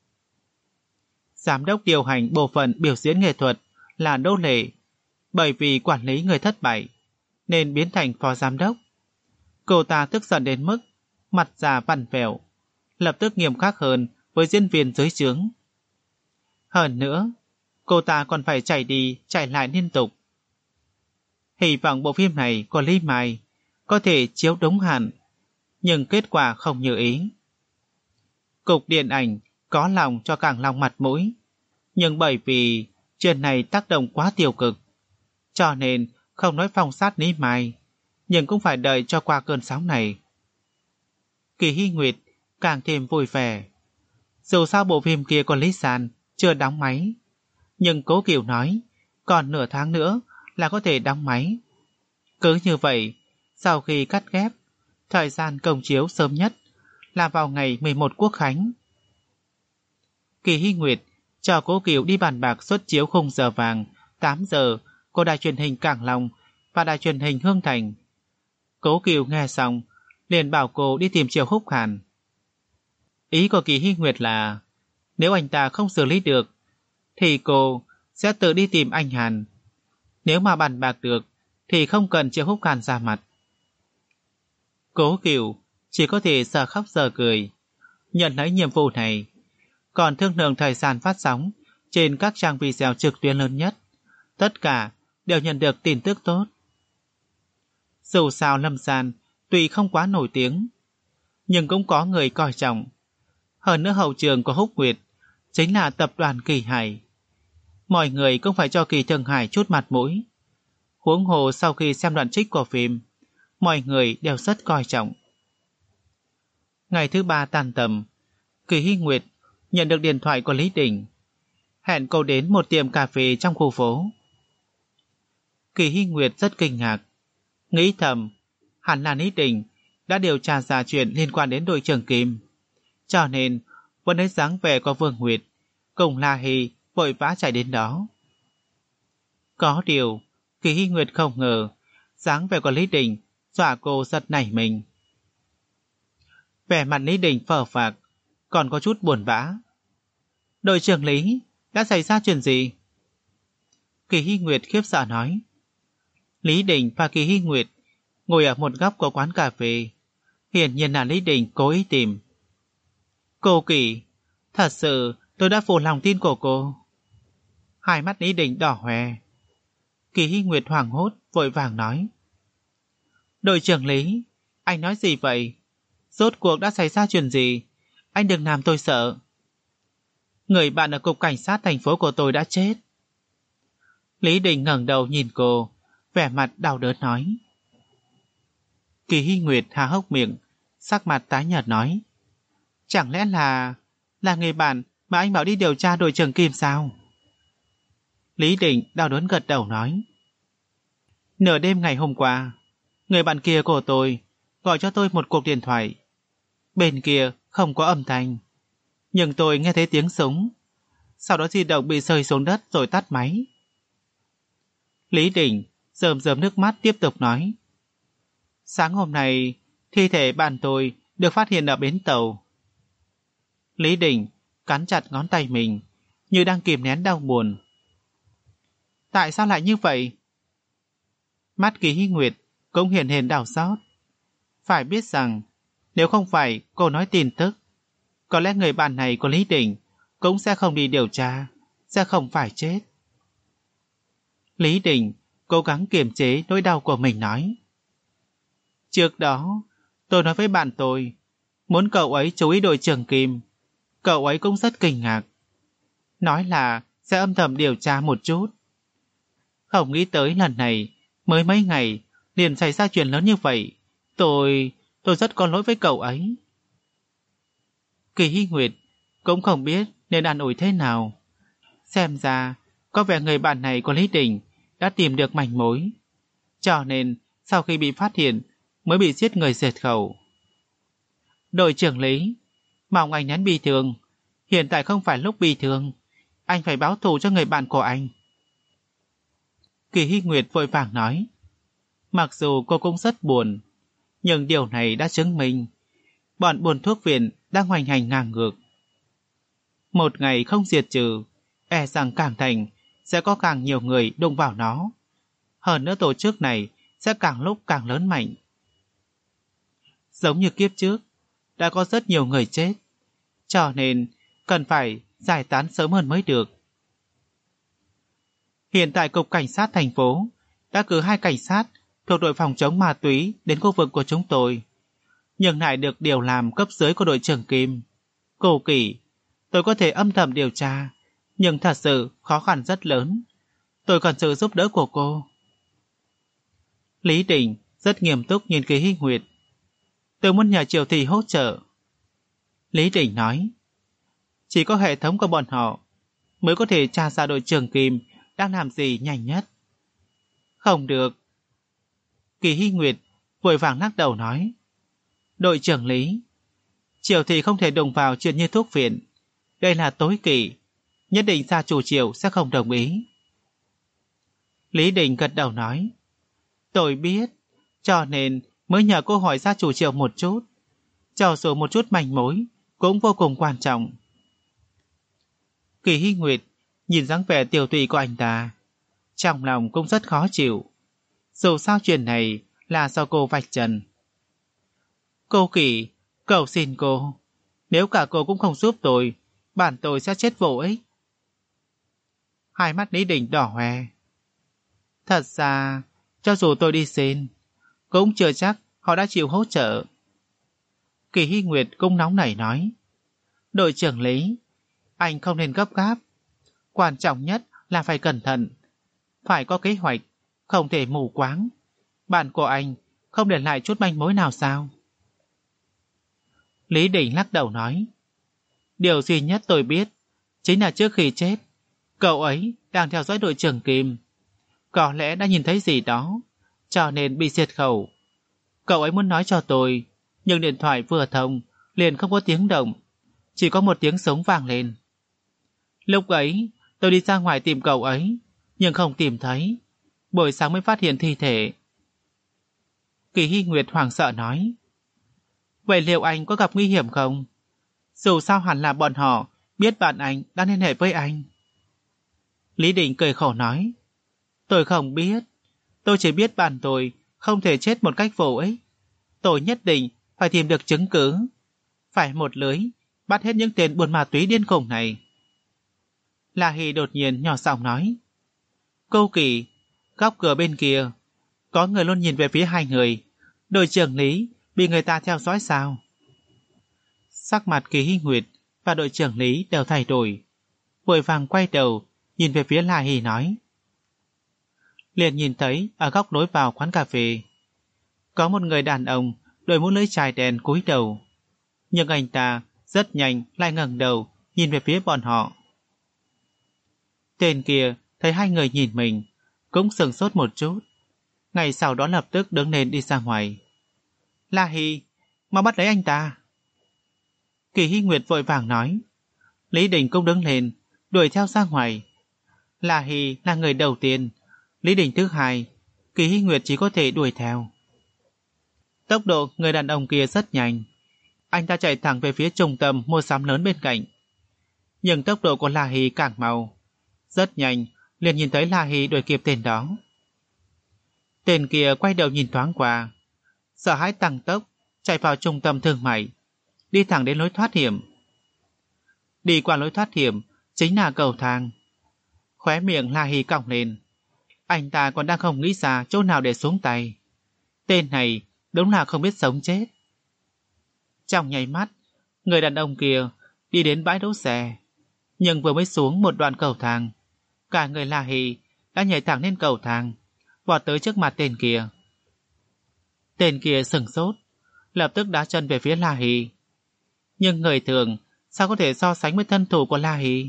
Giám đốc điều hành bộ phận biểu diễn nghệ thuật là Đỗ Lệ, bởi vì quản lý người thất bại nên biến thành phó giám đốc. Cô ta tức giận đến mức mặt già vằn vẹo, lập tức nghiêm khắc hơn với diễn viên dưới trướng. Hơn nữa, cô ta còn phải chạy đi chạy lại liên tục. Hy vọng bộ phim này của Lý Mai có thể chiếu đúng hạn, nhưng kết quả không như ý. Cục điện ảnh có lòng cho Cảng Long mặt mũi, nhưng bởi vì chuyện này tác động quá tiêu cực, cho nên không nói phong sát Lý Mai, nhưng cũng phải đợi cho qua cơn sóng này. Kỳ Hy Nguyệt càng thêm vui vẻ. Dù sao bộ phim kia của Lý San chưa đóng máy, nhưng Cố Kiều nói còn nửa tháng nữa là có thể đóng máy. Cứ như vậy, sau khi cắt ghép, thời gian công chiếu sớm nhất là vào ngày mười một Quốc khánh. Kỳ Hy Nguyệt cho Cố Kiều đi bàn bạc xuất chiếu khung giờ vàng tám giờ của đài truyền hình Cảng Long và đài truyền hình Hương Thành. Cố Kiều nghe xong liền bảo cô đi tìm Triệu Húc Hàn. Ý của Kỳ Hy Nguyệt là nếu anh ta không xử lý được thì cô sẽ tự đi tìm anh Hàn. Nếu mà bàn bạc được thì không cần Triệu Húc Hàn ra mặt. Cố Kiều chỉ có thể giờ khóc giờ cười, nhận lấy nhiệm vụ này, còn thương lượng thời gian phát sóng trên các trang video trực tuyến lớn nhất. Tất cả đều nhận được tin tức tốt. Dù sao Lâm San tuy không quá nổi tiếng, nhưng cũng có người coi trọng. Hơn nữa hậu trường của Húc Nguyệt chính là tập đoàn Kỳ Hải. Mọi người cũng phải cho Kỳ Thương Hải chút mặt mũi. Huống hồ sau khi xem đoạn trích của phim, mọi người đều rất coi trọng. Ngày thứ ba tan tầm, Kỳ Hy Nguyệt nhận được điện thoại của Lý Đình, hẹn cô đến một tiệm cà phê trong khu phố. Kỳ Hy Nguyệt rất kinh ngạc, nghĩ thầm hẳn là Lý Đình đã điều tra ra chuyện liên quan đến đội trưởng Kim, cho nên vẫn thấy dáng vẻ của Vương Nguyệt cùng La Hy vội vã chạy đến đó. Có điều Kỳ Hy Nguyệt không ngờ dáng vẻ của Lý Đình dọa cô giật nảy mình. Vẻ mặt Lý Đình phờ phạc, còn có chút buồn bã. Đội trưởng Lý, đã xảy ra chuyện gì? Kỳ Hy Nguyệt khiếp sợ nói. Lý Đình và Kỳ Hy Nguyệt ngồi ở một góc của quán cà phê. Hiển nhiên là Lý Đình cố ý tìm. Cô Kỳ, thật sự tôi đã phụ lòng tin của cô. Hai mắt Lý Đình đỏ hoe. Kỳ Hy Nguyệt hoảng hốt vội vàng nói. Đội trưởng Lý, anh nói gì vậy? Rốt cuộc đã xảy ra chuyện gì? Anh đừng làm tôi sợ. Người bạn ở cục cảnh sát thành phố của tôi đã chết. Lý Đình ngẩng đầu nhìn cô, vẻ mặt đau đớn nói. Kỳ Hy Nguyệt há hốc miệng, sắc mặt tái nhợt nói. Chẳng lẽ là... là người bạn mà anh bảo đi điều tra đội trưởng Kim sao? Lý Đình đau đớn gật đầu nói. Nửa đêm ngày hôm qua, người bạn kia của tôi gọi cho tôi một cuộc điện thoại. Bên kia không có âm thanh, nhưng tôi nghe thấy tiếng súng. Sau đó di động bị rơi xuống đất rồi tắt máy. Lý Đình rơm rớm nước mắt tiếp tục nói. Sáng hôm nay, thi thể bạn tôi được phát hiện ở bến tàu. Lý Đình cắn chặt ngón tay mình, như đang kìm nén đau buồn. Tại sao lại như vậy? Mắt Kỳ Hy Nguyệt cũng hiện hền đau xót. Phải biết rằng, nếu không phải cô nói tin tức, có lẽ người bạn này của Lý Đình cũng sẽ không đi điều tra, sẽ không phải chết. Lý Đình cố gắng kiềm chế nỗi đau của mình nói. Trước đó, tôi nói với bạn tôi, muốn cậu ấy chú ý đội trưởng Kim. Cậu ấy cũng rất kinh ngạc. Nói là sẽ âm thầm điều tra một chút. Không nghĩ tới lần này, mới mấy ngày, liền xảy ra chuyện lớn như vậy. Tôi... tôi rất có lỗi với cậu ấy. Kỳ Hy Nguyệt cũng không biết nên an ủi thế nào. Xem ra, có vẻ người bạn này của Lý Đình đã tìm được manh mối. Cho nên, sau khi bị phát hiện, mới bị giết người diệt khẩu. Đội trưởng Lý, mong anh nén bi thương. Hiện tại không phải lúc bi thương. Anh phải báo thù cho người bạn của anh. Kỳ Hy Nguyệt vội vàng nói. Mặc dù cô cũng rất buồn, nhưng điều này đã chứng minh bọn buôn thuốc viện đang hoành hành ngang ngược. Một ngày không diệt trừ, e rằng càng thành sẽ có càng nhiều người đụng vào nó. Hơn nữa tổ chức này sẽ càng lúc càng lớn mạnh. Giống như kiếp trước, đã có rất nhiều người chết, cho nên cần phải giải tán sớm hơn mới được. Hiện tại cục cảnh sát thành phố đã cử hai cảnh sát thuộc đội phòng chống ma túy đến khu vực của chúng tôi, nhưng lại được điều làm cấp dưới của đội trưởng Kim. Cô Kỳ, tôi có thể âm thầm điều tra, nhưng thật sự khó khăn rất lớn. Tôi cần sự giúp đỡ của cô. Lý Đình rất nghiêm túc nhìn Kỳ Hy Nguyệt. Tôi muốn nhờ Triều Thị hỗ trợ. Lý Đình nói, chỉ có hệ thống của bọn họ mới có thể tra ra đội trưởng Kim đang làm gì nhanh nhất. Không được. Kỳ Hy Nguyệt vội vàng lắc đầu nói, đội trưởng Lý, Triều Thị không thể đụng vào chuyện như thuốc viện. Đây là tối kỵ, nhất định gia chủ Triều sẽ không đồng ý. Lý Đình gật đầu nói, tôi biết, cho nên mới nhờ cô hỏi gia chủ Triều một chút. Cho dù một chút manh mối cũng vô cùng quan trọng. Kỳ Hy Nguyệt nhìn dáng vẻ tiểu tụy của anh ta, trong lòng cũng rất khó chịu. Dù sao chuyện này là do cô vạch trần. Cô Kỳ, cầu xin cô, nếu cả cô cũng không giúp tôi, bản tôi sẽ chết vô ích. Hai mắt Lý Đình đỏ hoe. Thật ra, cho dù tôi đi xin, cũng chưa chắc họ đã chịu hỗ trợ. Kỳ Hy Nguyệt cũng nóng nảy nói, đội trưởng Lý, anh không nên gấp gáp. Quan trọng nhất là phải cẩn thận, phải có kế hoạch, Không thể mù quáng. Bạn của anh không để lại chút manh mối nào sao? Lý Đình lắc đầu nói. Điều duy nhất tôi biết chính là trước khi chết, cậu ấy đang theo dõi đội trưởng Kim. Có lẽ đã nhìn thấy gì đó, cho nên bị diệt khẩu. Cậu ấy muốn nói cho tôi, nhưng điện thoại vừa thông, liền không có tiếng động, chỉ có một tiếng súng vang lên. Lúc ấy, tôi đi ra ngoài tìm cậu ấy, nhưng không tìm thấy. Buổi sáng mới phát hiện thi thể. Kỳ Hy Nguyệt hoảng sợ nói. Vậy liệu anh có gặp nguy hiểm không? Dù sao hẳn là bọn họ biết bạn anh đang liên hệ với anh. Lý Đình cười khổ nói. Tôi không biết. Tôi chỉ biết bạn tôi không thể chết một cách vô ích. Tôi nhất định phải tìm được chứng cứ. Phải một lưới bắt hết những tên buôn ma túy điên khùng này. La Hy đột nhiên nhỏ giọng nói. Cô Kỳ, góc cửa bên kia có người luôn nhìn về phía hai người. Đội trưởng Lý bị người ta theo dõi sao? Sắc mặt Kỳ Hy Nguyệt và đội trưởng Lý đều thay đổi. Vội vàng quay đầu nhìn về phía La Hy nói. Liền nhìn thấy ở góc lối vào quán cà phê có một người đàn ông đội mũ lưỡi chai đen cúi đầu, nhưng anh ta rất nhanh lại ngẩng đầu nhìn về phía bọn họ. Tên kia thấy hai người nhìn mình cũng sửng sốt một chút, ngày sau đó lập tức đứng lên đi ra ngoài. La Hy, mau bắt lấy anh ta. Kỳ Hy Nguyệt vội vàng nói. Lý Đình cũng đứng lên đuổi theo ra ngoài. La Hy là người đầu tiên, Lý Đình thứ hai, Kỳ Hy Nguyệt chỉ có thể đuổi theo. Tốc độ người đàn ông kia rất nhanh. Anh ta chạy thẳng về phía trung tâm mua sắm lớn bên cạnh. Nhưng tốc độ của La Hy càng mau. Rất nhanh, liền nhìn thấy La Hy đuổi kịp tên đó. Tên kia quay đầu nhìn thoáng qua, sợ hãi tăng tốc, chạy vào trung tâm thương mại, đi thẳng đến lối thoát hiểm. Đi qua lối thoát hiểm chính là cầu thang. Khóe miệng La Hy cong lên. Anh ta còn đang không nghĩ ra chỗ nào để xuống tay. Tên này đúng là không biết sống chết. Trong nháy mắt, người đàn ông kia đi đến bãi đỗ xe, nhưng vừa mới xuống một đoạn cầu thang, cả người La Hy đã nhảy thẳng lên cầu thang, vọt tới trước mặt tên kia. Tên kia sửng sốt, lập tức đá chân về phía La Hy. Nhưng người thường sao có thể so sánh với thân thủ của La Hy?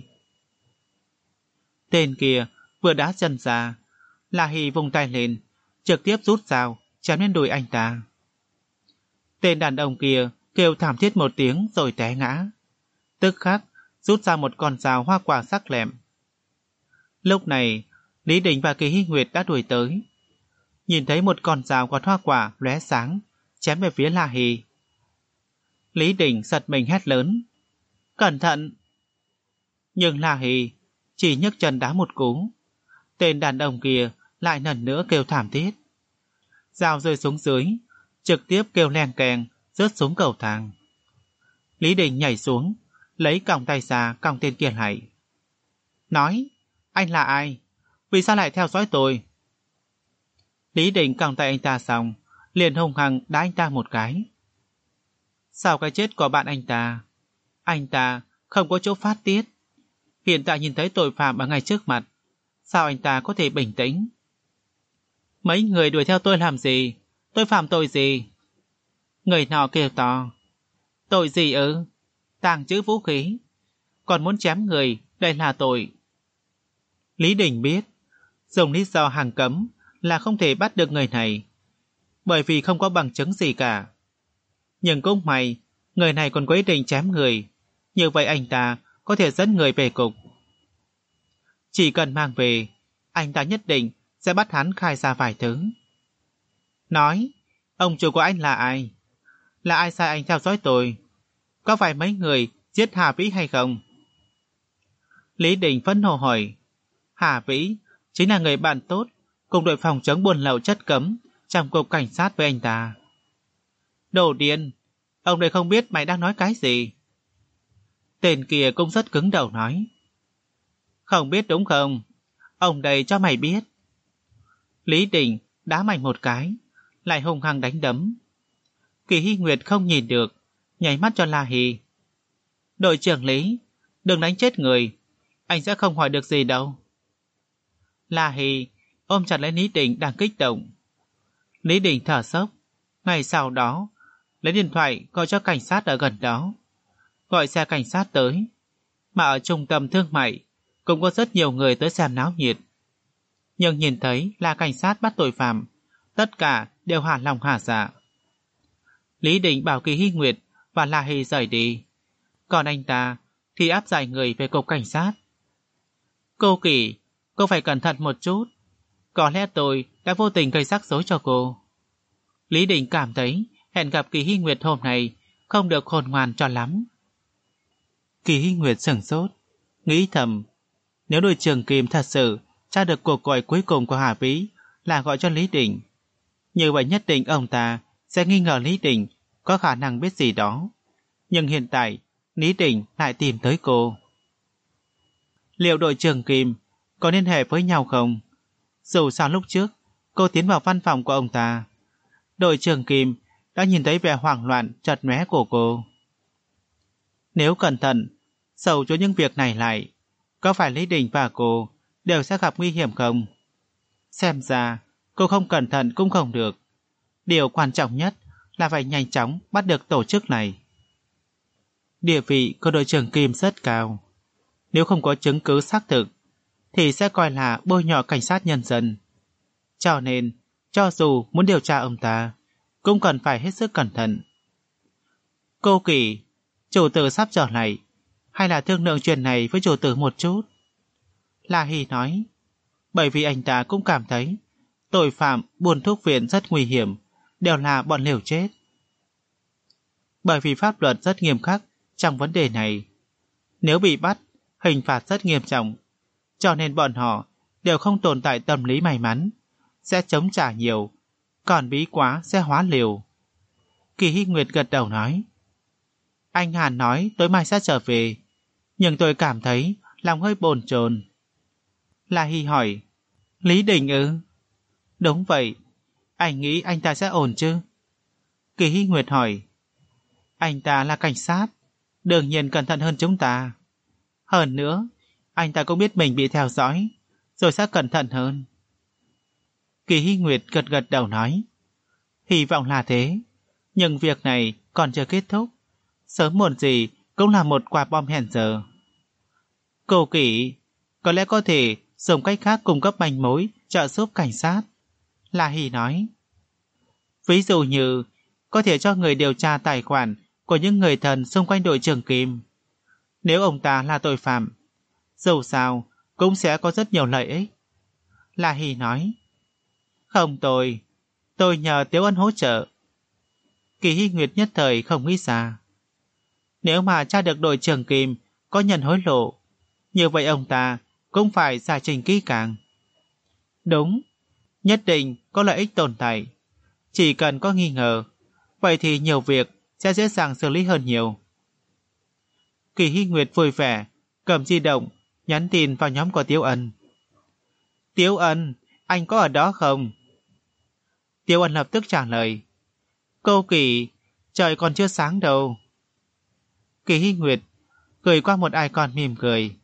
Tên kia vừa đá chân ra, La Hy vung tay lên, trực tiếp rút dao chém lên đùi anh ta. Tên đàn ông kia kêu thảm thiết một tiếng rồi té ngã, tức khắc rút ra một con dao hoa quả sắc lẹm. Lúc này Lý Đình và Kỳ Hy Nguyệt đã đuổi tới, nhìn thấy một con dao có hoa quả lóe sáng chém về phía La Hy. Lý Đình giật mình hét lớn, cẩn thận! Nhưng La Hy chỉ nhấc chân đá một cú. Tên đàn ông kia lại lần nữa kêu thảm thiết. Dao rơi xuống dưới, trực tiếp kêu len keng rớt xuống cầu thang. Lý Đình nhảy xuống, lấy còng tay ra còng tên kia lại. Nói, anh là ai? Vì sao lại theo dõi tôi? Lý Đình còng tay anh ta xong, liền hung hăng đá anh ta một cái. Sau cái chết của bạn anh ta, anh ta không có chỗ phát tiết. Hiện tại nhìn thấy tội phạm ở ngay trước mặt, sao anh ta có thể bình tĩnh? Mấy người đuổi theo tôi làm gì? Tôi phạm tội gì? Người nọ kêu to. Tội gì ư? Tàng trữ vũ khí, còn muốn chém người, đây là tội. Lý Đình biết, dùng lý do hàng cấm là không thể bắt được người này, bởi vì không có bằng chứng gì cả. Nhưng cũng may, người này còn có ý định chém người, như vậy anh ta có thể dẫn người về cục. Chỉ cần mang về, anh ta nhất định sẽ bắt hắn khai ra vài thứ. Nói, ông chủ của anh là ai? Là ai sai anh theo dõi tôi? Có phải mấy người giết Hà Vĩ hay không? Lý Đình phẫn nộ hỏi. Hà Vĩ chính là người bạn tốt cùng đội phòng chống buôn lậu chất cấm trong cục cảnh sát với anh ta. Đồ điên, ông đây không biết mày đang nói cái gì? Tên kia cũng rất cứng đầu nói. Không biết đúng không? Ông đây cho mày biết. Lý Đình đá mạnh một cái, lại hung hăng đánh đấm. Kỳ Hy Nguyệt không nhìn được, nháy mắt cho La Hy. Đội trưởng Lý, đừng đánh chết người, anh sẽ không hỏi được gì đâu. La Hy ôm chặt lấy Lý Đình đang kích động. Lý Đình thở sốc, ngày sau đó lấy điện thoại gọi cho cảnh sát ở gần đó, gọi xe cảnh sát tới. Mà ở trung tâm thương mại cũng có rất nhiều người tới xem náo nhiệt. Nhưng nhìn thấy là cảnh sát bắt tội phạm, tất cả đều hả lòng hả dạ. Lý Đình bảo Kỳ Hy Nguyệt và La Hy rời đi, còn anh ta thì áp giải người về cục cảnh sát. Cô Kỳ, cô phải cẩn thận một chút. Có lẽ tôi đã vô tình gây rắc rối cho cô. Lý Đình cảm thấy hẹn gặp Kỳ Hy Nguyệt hôm nay không được khôn ngoan cho lắm. Kỳ Hy Nguyệt sửng sốt, nghĩ thầm, nếu đội trưởng Kim thật sự tra được cuộc gọi cuối cùng của Hà Vĩ là gọi cho Lý Đình, như vậy nhất định ông ta sẽ nghi ngờ Lý Đình có khả năng biết gì đó. Nhưng hiện tại Lý Đình lại tìm tới cô. Liệu đội trưởng Kim có liên hệ với nhau không? Dù sao lúc trước cô tiến vào văn phòng của ông ta, đội trưởng Kim đã nhìn thấy vẻ hoảng loạn chợt lóe của cô. Nếu cẩn thận sầu cho những việc này lại, có phải Lý Đình và cô đều sẽ gặp nguy hiểm không? Xem ra cô không cẩn thận cũng không được. Điều quan trọng nhất là phải nhanh chóng bắt được tổ chức này. Địa vị của đội trưởng Kim rất cao. Nếu không có chứng cứ xác thực thì sẽ coi là bôi nhọ cảnh sát nhân dân. Cho nên, cho dù muốn điều tra ông ta, cũng cần phải hết sức cẩn thận. Cô Kỳ, chủ tử sắp trở lại, hay là thương lượng chuyện này với chủ tử một chút? La Hy nói, bởi vì anh ta cũng cảm thấy tội phạm buôn thuốc viện rất nguy hiểm, đều là bọn liều chết. Bởi vì pháp luật rất nghiêm khắc trong vấn đề này. Nếu bị bắt, hình phạt rất nghiêm trọng, cho nên bọn họ đều không tồn tại tâm lý may mắn, sẽ chống trả nhiều, còn bí quá sẽ hóa liều. Kỳ Hy Nguyệt gật đầu nói, anh Hàn nói tối mai sẽ trở về, nhưng tôi cảm thấy lòng hơi bồn chồn. La Hy hỏi, Lý Đình ư? Đúng vậy, anh nghĩ anh ta sẽ ổn chứ? Kỳ Hy Nguyệt hỏi, anh ta là cảnh sát, đương nhiên cẩn thận hơn chúng ta. Hơn nữa, anh ta cũng biết mình bị theo dõi, rồi sẽ cẩn thận hơn. Kỳ Hy Nguyệt gật gật đầu nói, hy vọng là thế, nhưng việc này còn chưa kết thúc, sớm muộn gì cũng là một quả bom hẹn giờ. Cô Kỳ, có lẽ có thể dùng cách khác cung cấp manh mối trợ giúp cảnh sát. La Hy nói, ví dụ như có thể cho người điều tra tài khoản của những người thân xung quanh đội trưởng Kim. Nếu ông ta là tội phạm, dù sao cũng sẽ có rất nhiều lợi ích. La Hy nói, không tôi, tôi nhờ Tiếu Ân hỗ trợ. Kỳ Hy Nguyệt nhất thời không nghĩ ra. Nếu mà tra được đội trưởng Kim có nhận hối lộ, như vậy ông ta cũng phải giải trình kỹ càng. Đúng, nhất định có lợi ích tồn tại. Chỉ cần có nghi ngờ, vậy thì nhiều việc sẽ dễ dàng xử lý hơn nhiều. Kỳ Hy Nguyệt vui vẻ, cầm di động, nhắn tin vào nhóm của Tiếu Ân. Tiếu Ân, anh có ở đó không? Tiếu Ân lập tức trả lời, cô Kỳ, trời còn chưa sáng đâu. Kỳ Hy Nguyệt gửi qua một icon mỉm cười.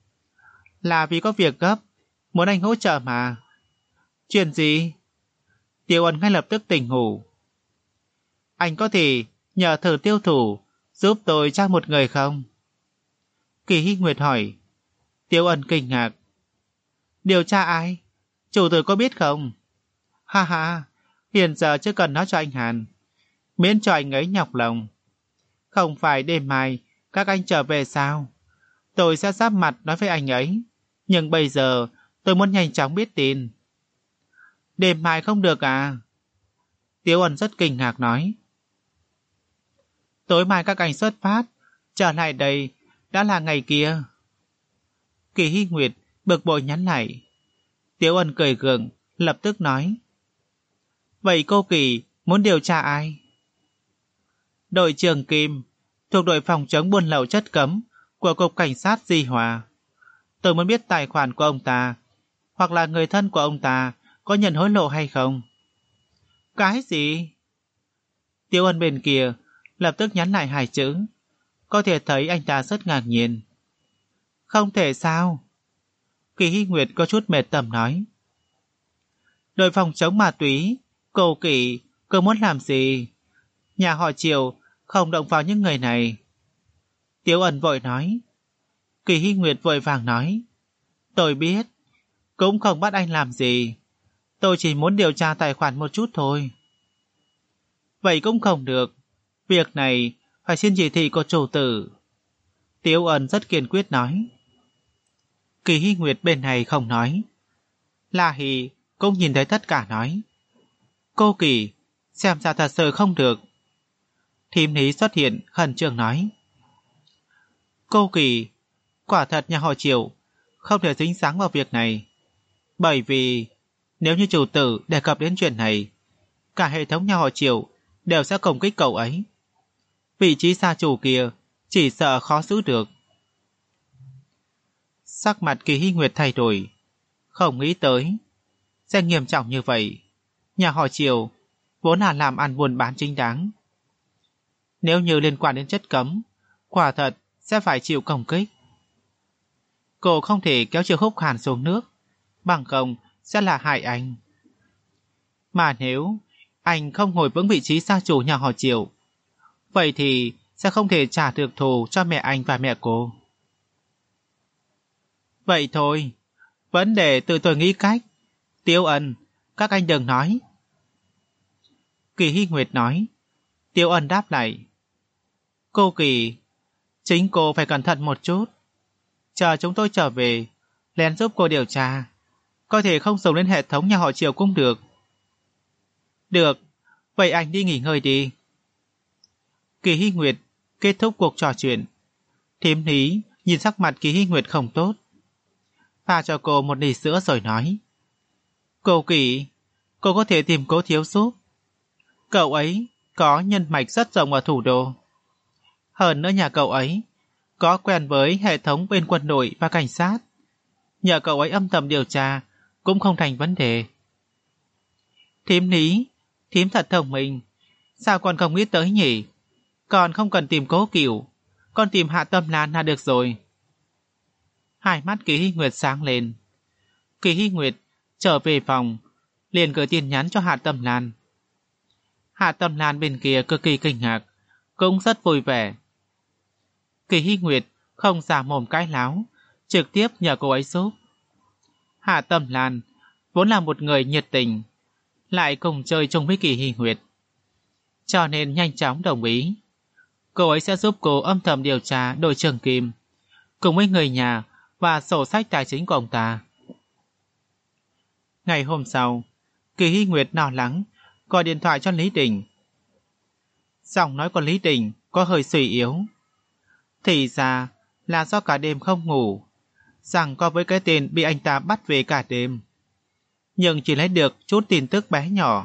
Là vì có việc gấp, muốn anh hỗ trợ mà. Chuyện gì? Tiếu Ân ngay lập tức tỉnh ngủ. Anh có thể nhờ thử tiêu thủ giúp tôi tra một người không? Kỳ Hy Nguyệt hỏi. Tiếu Ân kinh ngạc. Điều tra ai? Chủ tử có biết không? Ha ha, hiện giờ chưa cần nói cho anh Hàn, miễn cho anh ấy nhọc lòng. Không phải đêm mai các anh trở về sao? Tôi sẽ giáp mặt nói với anh ấy, nhưng bây giờ tôi muốn nhanh chóng biết tin. Đêm mai không được à? Tiếu Ân rất kinh ngạc nói. Tối mai các anh xuất phát, trở lại đây đã là ngày kia. Kỳ Hy Nguyệt bực bội nhắn lại. Tiếu Ân cười gượng, lập tức nói. Vậy cô Kỳ muốn điều tra ai? Đội trưởng Kim, thuộc đội phòng chống buôn lậu chất cấm của Cục Cảnh sát Di Hòa. Tôi muốn biết tài khoản của ông ta, hoặc là người thân của ông ta có nhận hối lộ hay không. Cái gì? Tiếu Ân bên kia lập tức nhắn lại hai chữ. Có thể thấy anh ta rất ngạc nhiên. Không thể sao? Kỳ Hy Nguyệt có chút mệt tâm nói. Đội phòng chống ma túy, cô Kỷ, cô muốn làm gì? Nhà họ Triều không động vào những người này. Tiếu Ân vội nói. Kỳ Hy Nguyệt vội vàng nói. Tôi biết, cũng không bắt anh làm gì. Tôi chỉ muốn điều tra tài khoản một chút thôi. Vậy cũng không được. Việc này phải xin chỉ thị của chủ tử. Tiếu Ân rất kiên quyết nói. Kỳ Hy Nguyệt bên này không nói. La Hỷ cũng nhìn thấy tất cả nói. Cô Kỳ, xem ra thật sự không được. Thím Lý xuất hiện khẩn trương nói. Cô Kỳ, quả thật nhà họ Triều không thể dính dáng vào việc này. Bởi vì nếu như chủ tử đề cập đến chuyện này, cả hệ thống nhà họ Triều đều sẽ công kích cậu ấy. Vị trí gia chủ kia chỉ sợ khó giữ được. Sắc mặt Kỳ Hy Nguyệt thay đổi, không nghĩ tới sẽ nghiêm trọng như vậy. Nhà họ Triều vốn là làm ăn buôn bán chính đáng. Nếu như liên quan đến chất cấm, quả thật sẽ phải chịu công kích. Cô không thể kéo Triệu Húc Hàn xuống nước, bằng không sẽ là hại anh. Mà nếu anh không ngồi vững vị trí gia chủ nhà họ Triệu, vậy thì sẽ không thể trả được thù cho mẹ anh và mẹ cô. Vậy thôi, vấn đề tự tôi nghĩ cách. Tiêu Ân, các anh đừng nói. Kỳ Hy Nguyệt nói. Tiêu Ân đáp lại. Cô Kỳ, chính cô phải cẩn thận một chút. Chờ chúng tôi trở về, lén giúp cô điều tra. Có thể không dùng đến hệ thống nhà họ Triều cũng được. Được, vậy anh đi nghỉ ngơi đi. Kỳ Hy Nguyệt kết thúc cuộc trò chuyện. Thím Lý nhìn sắc mặt Kỳ Hy Nguyệt không tốt, pha cho cô một ly sữa rồi nói. Cô Kỳ, cô có thể tìm Cố Thiếu giúp. Cậu ấy có nhân mạch rất rộng ở thủ đô. Hơn nữa nhà cậu ấy có quen với hệ thống bên quân đội và cảnh sát. Nhờ cậu ấy âm thầm điều tra cũng không thành vấn đề. Thím Lý, thím thật thông minh. Sao con không nghĩ tới nhỉ? Con không cần tìm Cố Cửu, con tìm Hạ Tâm Lan là được rồi. Hai mắt Kỳ Hy Nguyệt sáng lên. Kỳ Hy Nguyệt trở về phòng, liền gửi tin nhắn cho Hạ Tâm Lan. Hạ Tâm Lan bên kia cực kỳ kinh ngạc, cũng rất vui vẻ. Kỳ Hy Nguyệt không giả mồm cái láo, trực tiếp nhờ cô ấy giúp. Hạ Tâm Lan vốn là một người nhiệt tình, lại cùng chơi chung với Kỳ Hy Nguyệt, cho nên nhanh chóng đồng ý. Cô ấy sẽ giúp cô âm thầm điều tra đội trưởng Kim, cùng với người nhà và sổ sách tài chính của ông ta. Ngày hôm sau, Kỳ Hy Nguyệt lo lắng gọi điện thoại cho Lý Đình. Giọng nói của Lý Đình có hơi suy yếu. Thì ra là do cả đêm không ngủ, rằng có với cái tên bị anh ta bắt về cả đêm, nhưng chỉ lấy được chút tin tức bé nhỏ.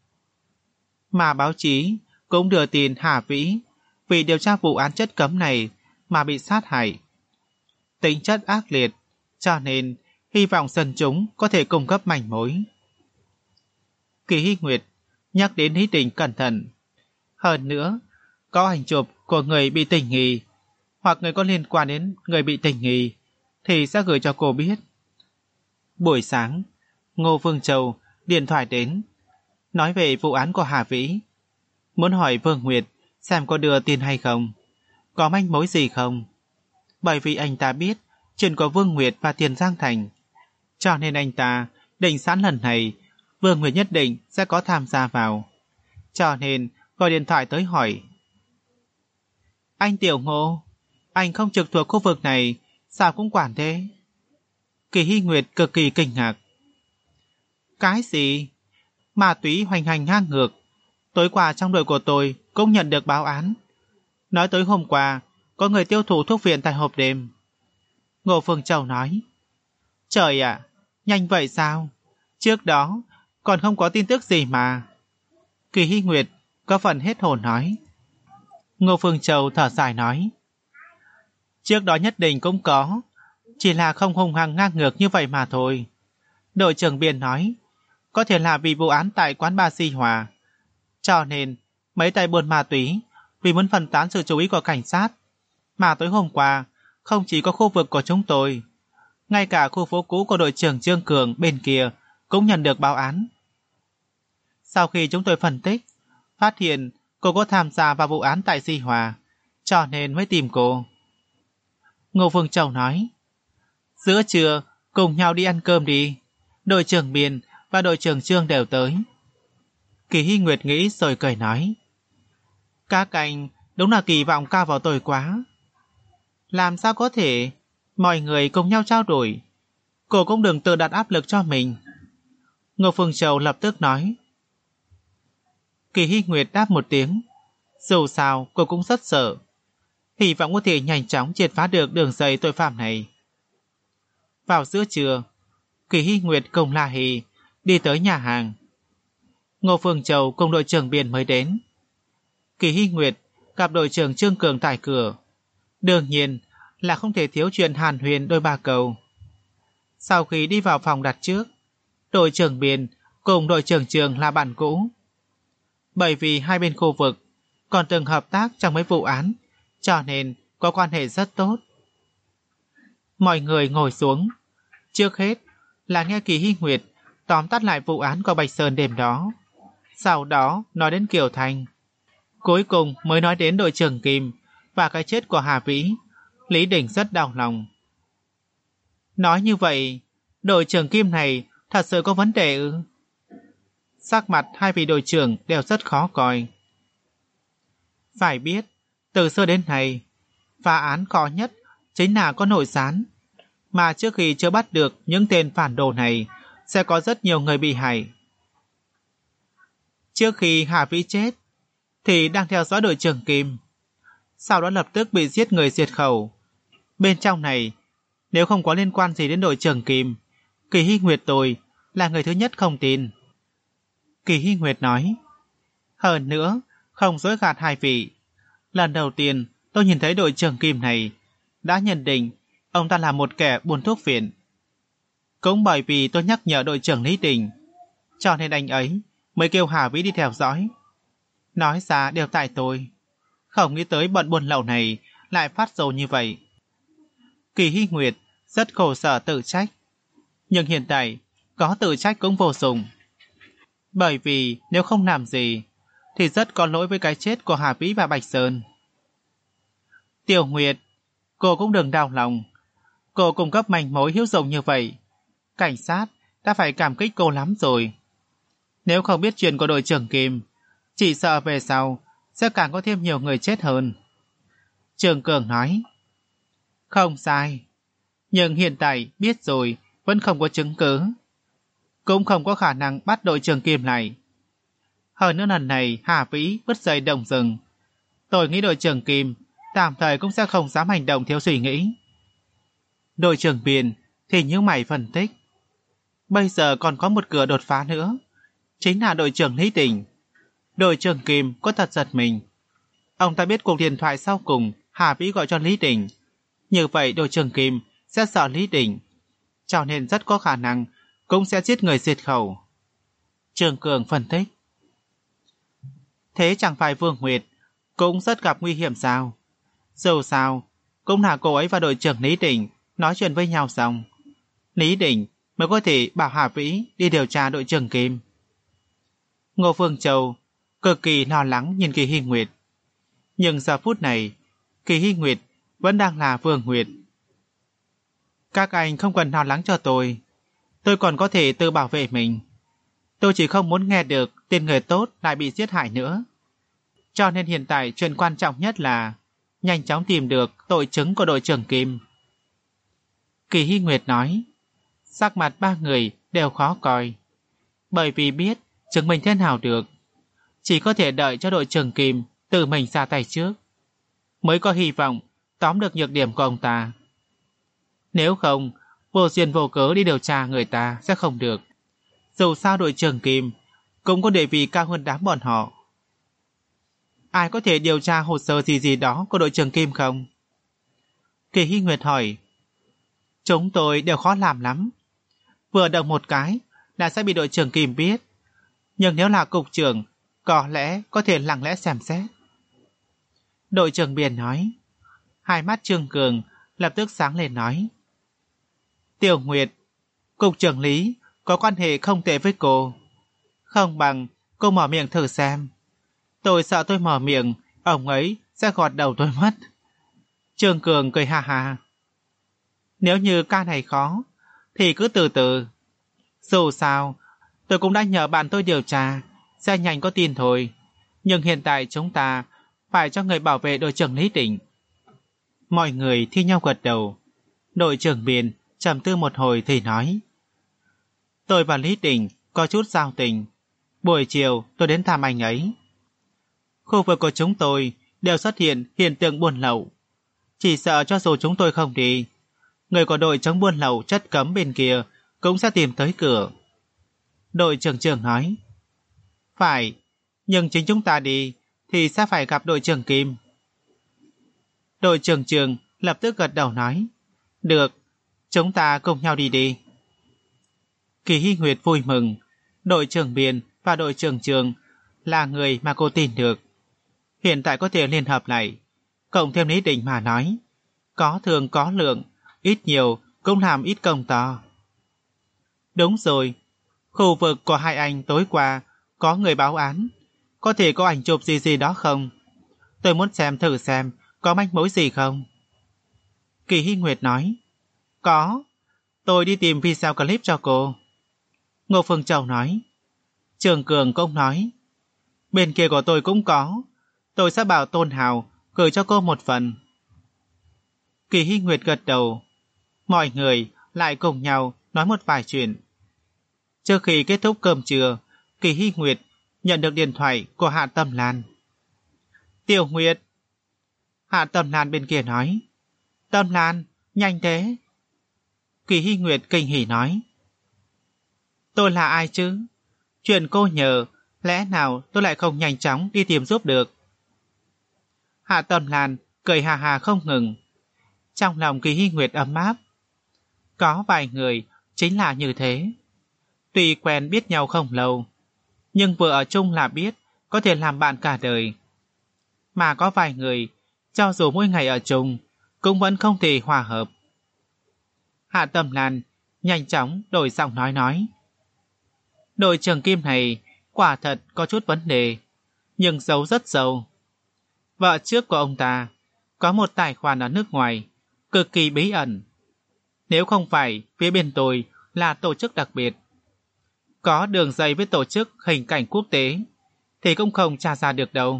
Mà báo chí cũng đưa tin Hà Vĩ vì điều tra vụ án chất cấm này mà bị sát hại. Tính chất ác liệt, cho nên hy vọng dân chúng có thể cung cấp manh mối. Kỳ Hy Nguyệt nhắc đến Lý Đình cẩn thận. Hơn nữa, có ảnh chụp của người bị tình nghi hoặc người có liên quan đến người bị tình nghi thì sẽ gửi cho cô biết. Buổi sáng, Ngô Vương Châu điện thoại đến, nói về vụ án của Hà Vĩ, muốn hỏi Vương Nguyệt xem có đưa tiền hay không, có manh mối gì không. Bởi vì anh ta biết chuyện của Vương Nguyệt và Tiền Giang Thành, cho nên anh ta định sẵn lần này Vương Nguyệt nhất định sẽ có tham gia vào, cho nên gọi điện thoại tới hỏi. Anh Tiểu Ngô, anh không trực thuộc khu vực này, sao cũng quản thế? Kỳ Hy Nguyệt cực kỳ kinh ngạc. Cái gì? Ma túy hoành hành ngang ngược. Tối qua trong đội của tôi cũng nhận được báo án, nói tối hôm qua có người tiêu thụ thuốc viện tại hộp đêm. Ngô Phương Châu nói. Trời ạ, nhanh vậy sao? Trước đó còn không có tin tức gì mà. Kỳ Hy Nguyệt có phần hết hồn nói. Ngô Phương Châu thở dài nói. Trước đó nhất định cũng có, chỉ là không hung hăng ngang ngược như vậy mà thôi. Đội trưởng Biên nói, có thể là vì vụ án tại quán bar Si Hòa, cho nên mấy tay buôn ma túy vì muốn phân tán sự chú ý của cảnh sát, mà tối hôm qua không chỉ có khu vực của chúng tôi, ngay cả khu phố cũ của đội trưởng Trương Cường bên kia cũng nhận được báo án, Sau khi chúng tôi phân tích, phát hiện cô có tham gia vào vụ án tại Di Hòa, cho nên mới tìm cô. Ngô Phương Châu nói, giữa trưa cùng nhau đi ăn cơm đi, đội trưởng Biên và đội trưởng Trương đều tới. Kỳ Hy Nguyệt nghĩ rồi cười nói, các anh đúng là kỳ vọng cao vào tôi quá. Làm sao có thể, mọi người cùng nhau trao đổi, cô cũng đừng tự đặt áp lực cho mình. Ngô Phương Châu lập tức nói. Kỳ Hy Nguyệt đáp một tiếng, dù sao cô cũng rất sợ, hy vọng có thể nhanh chóng triệt phá được đường dây tội phạm này. Vào giữa trưa, Kỳ Hy Nguyệt cùng La Hì đi tới nhà hàng. Ngô Phương Châu cùng đội trưởng Biên mới đến. Kỳ Hy Nguyệt gặp đội trưởng Trương Cường tại cửa, đương nhiên là không thể thiếu chuyện hàn huyên đôi ba câu. Sau khi đi vào phòng đặt trước, đội trưởng Biên cùng đội trưởng Trường là bạn cũ. Bởi vì hai bên khu vực còn từng hợp tác trong mấy vụ án, cho nên có quan hệ rất tốt. Mọi người ngồi xuống. Trước hết là nghe Kỳ Hy Nguyệt tóm tắt lại vụ án của Bạch Sơn đêm đó. Sau đó nói đến Kiều Thành. Cuối cùng mới nói đến đội trưởng Kim và cái chết của Hà Vĩ. Lý Đình rất đau lòng. Nói như vậy, đội trưởng Kim này thật sự có vấn đề ư? Sắc mặt hai vị đội trưởng đều rất khó coi. Phải biết, từ xưa đến nay, phá án khó nhất chính là có nội gián. Mà trước khi chưa bắt được những tên phản đồ này, sẽ có rất nhiều người bị hại. Trước khi Hà Vĩ chết, thì đang theo dõi đội trưởng Kim. Sau đó lập tức bị giết người diệt khẩu. Bên trong này, nếu không có liên quan gì đến đội trưởng Kim, Kỳ Hy Nguyệt tôi là người thứ nhất không tin. Kỳ Hy Nguyệt nói, hơn nữa, không dối gạt hai vị. Lần đầu tiên tôi nhìn thấy đội trưởng Kim này, đã nhận định ông ta là một kẻ buôn thuốc phiện. Cũng bởi vì tôi nhắc nhở đội trưởng Lý Đình, cho nên anh ấy mới kêu Hà Vĩ đi theo dõi. Nói ra đều tại tôi. Không nghĩ tới bọn buôn lậu này lại phát rồ như vậy. Kỳ Hy Nguyệt rất khổ sở tự trách. Nhưng hiện tại có tự trách cũng vô dụng. Bởi vì nếu không làm gì thì rất có lỗi với cái chết của Hà Vĩ và Bạch Sơn. Tiểu Nguyệt, cô cũng đừng đau lòng. Cô cung cấp manh mối hữu dụng như vậy, cảnh sát đã phải cảm kích cô lắm rồi. Nếu không biết chuyện của đội trưởng Kim, chỉ sợ về sau sẽ càng có thêm nhiều người chết hơn. Trường Cường nói, không sai, nhưng hiện tại biết rồi vẫn không có chứng cứ, cũng không có khả năng bắt đội trưởng Kim này. Hơn nữa lần này Hà Vĩ bứt dây động rừng, tôi nghĩ đội trưởng Kim tạm thời cũng sẽ không dám hành động thiếu suy nghĩ. Đội trưởng Biên thì những mày phân tích, bây giờ còn có một cửa đột phá nữa, chính là đội trưởng Lý Đình. Đội trưởng Kim có thật giật mình. Ông ta biết cuộc điện thoại sau cùng Hà Vĩ gọi cho Lý Đình, như vậy đội trưởng Kim sẽ sợ Lý Đình, cho nên rất có khả năng cũng sẽ giết người diệt khẩu. Trường Cường phân tích, thế chẳng phải Vương Nguyệt cũng rất gặp nguy hiểm sao? Dù sao cũng là cô ấy và đội trưởng Lý Đình nói chuyện với nhau xong, Lý Đình mới có thể bảo Hà Vĩ đi điều tra đội trưởng Kim. Ngô Phương Châu cực kỳ lo lắng nhìn Kỳ Hy Nguyệt, nhưng giờ phút này Kỳ Hy Nguyệt vẫn đang là Vương Nguyệt. Các anh không cần lo lắng cho tôi, tôi còn có thể tự bảo vệ mình. Tôi chỉ không muốn nghe được tên người tốt lại bị giết hại nữa. Cho nên hiện tại chuyện quan trọng nhất là nhanh chóng tìm được tội chứng của đội trưởng Kim. Kỳ Hy Nguyệt nói, sắc mặt ba người đều khó coi, bởi vì biết chứng minh thế nào được, chỉ có thể đợi cho đội trưởng Kim tự mình ra tay trước, mới có hy vọng tóm được nhược điểm của ông ta. Nếu không, vô duyên vô cớ đi điều tra người ta sẽ không được. Dù sao đội trưởng Kim cũng có địa vị cao hơn đám bọn họ. Ai có thể điều tra hồ sơ gì gì đó của đội trưởng Kim không? Kỳ Hy Nguyệt hỏi. Chúng tôi đều khó làm lắm. Vừa động một cái là sẽ bị đội trưởng Kim biết. Nhưng nếu là cục trưởng, có lẽ có thể lặng lẽ xem xét. Đội trưởng Biên nói. Hai mắt Trương Cường lập tức sáng lên nói. Tiểu Nguyệt, cục trưởng Lý có quan hệ không tệ với cô. Không bằng Cô mở miệng thử xem. Tôi sợ tôi mở miệng, ông ấy sẽ gọt đầu tôi mất. Trương Cường cười ha ha. Nếu như ca này khó, thì cứ từ từ. Dù sao, tôi cũng đã nhờ bạn tôi điều tra, sẽ nhanh có tin thôi. Nhưng hiện tại chúng ta phải cho người bảo vệ đội trưởng Lý Định. Mọi người thi nhau gật đầu. Đội trưởng Biên trầm tư một hồi thì nói. Tôi và Lý Định có chút giao tình. Buổi chiều tôi đến thăm anh ấy. Khu vực của chúng tôi đều xuất hiện hiện tượng buôn lậu. Chỉ sợ cho dù chúng tôi không đi, người của đội chống buôn lậu chất cấm bên kia cũng sẽ tìm tới cửa. Đội trưởng trưởng nói. Phải, nhưng chính chúng ta đi thì sẽ phải gặp đội trưởng Kim. Đội trưởng Trường lập tức gật đầu nói. Được, chúng ta cùng nhau đi đi. Kỳ Hy Nguyệt vui mừng. Đội trưởng Biên và đội trưởng Trường là người mà cô tin được. Hiện tại có thể liên hợp lại, cộng thêm Lý Định mà nói. Có thường có lượng, ít nhiều cũng làm ít công to. Đúng rồi, khu vực của hai anh tối qua có người báo án. Có thể có ảnh chụp gì gì đó không? Tôi muốn xem thử xem có manh mối gì không. Kỳ Hy Nguyệt nói. Có, tôi đi tìm video clip cho cô. Ngô Phương Châu nói. Trường Cường cũng nói. Bên kia của tôi cũng có. Tôi sẽ bảo Tôn Hào gửi cho cô một phần. Kỳ Hy Nguyệt gật đầu. Mọi người lại cùng nhau nói một vài chuyện. Trước khi kết thúc cơm trưa, Kỳ Hy Nguyệt nhận được điện thoại của Hạ Tâm Lan. Tiểu Nguyệt. Hạ Tâm Lan bên kia nói. Tâm Lan, nhanh thế. Kỳ Hy Nguyệt kinh hỉ nói. Tôi là ai chứ? Chuyện cô nhờ, lẽ nào tôi lại không nhanh chóng đi tìm giúp được? Hạ Tâm Lan cười hà hà không ngừng. Trong lòng Kỳ Hy Nguyệt ấm áp. Có vài người chính là như thế. Tuy quen biết nhau không lâu, nhưng vừa ở chung là biết có thể làm bạn cả đời. Mà có vài người, cho dù mỗi ngày ở chung, cũng vẫn không thể hòa hợp. Hạ Tâm Lan nhanh chóng đổi giọng nói nói. Đội trưởng Kim này quả thật có chút vấn đề, nhưng giấu rất sâu. Vợ trước của ông ta có một tài khoản ở nước ngoài, cực kỳ bí ẩn. Nếu không phải phía bên tôi là tổ chức đặc biệt, có đường dây với tổ chức hình cảnh quốc tế, thì cũng không tra ra được đâu.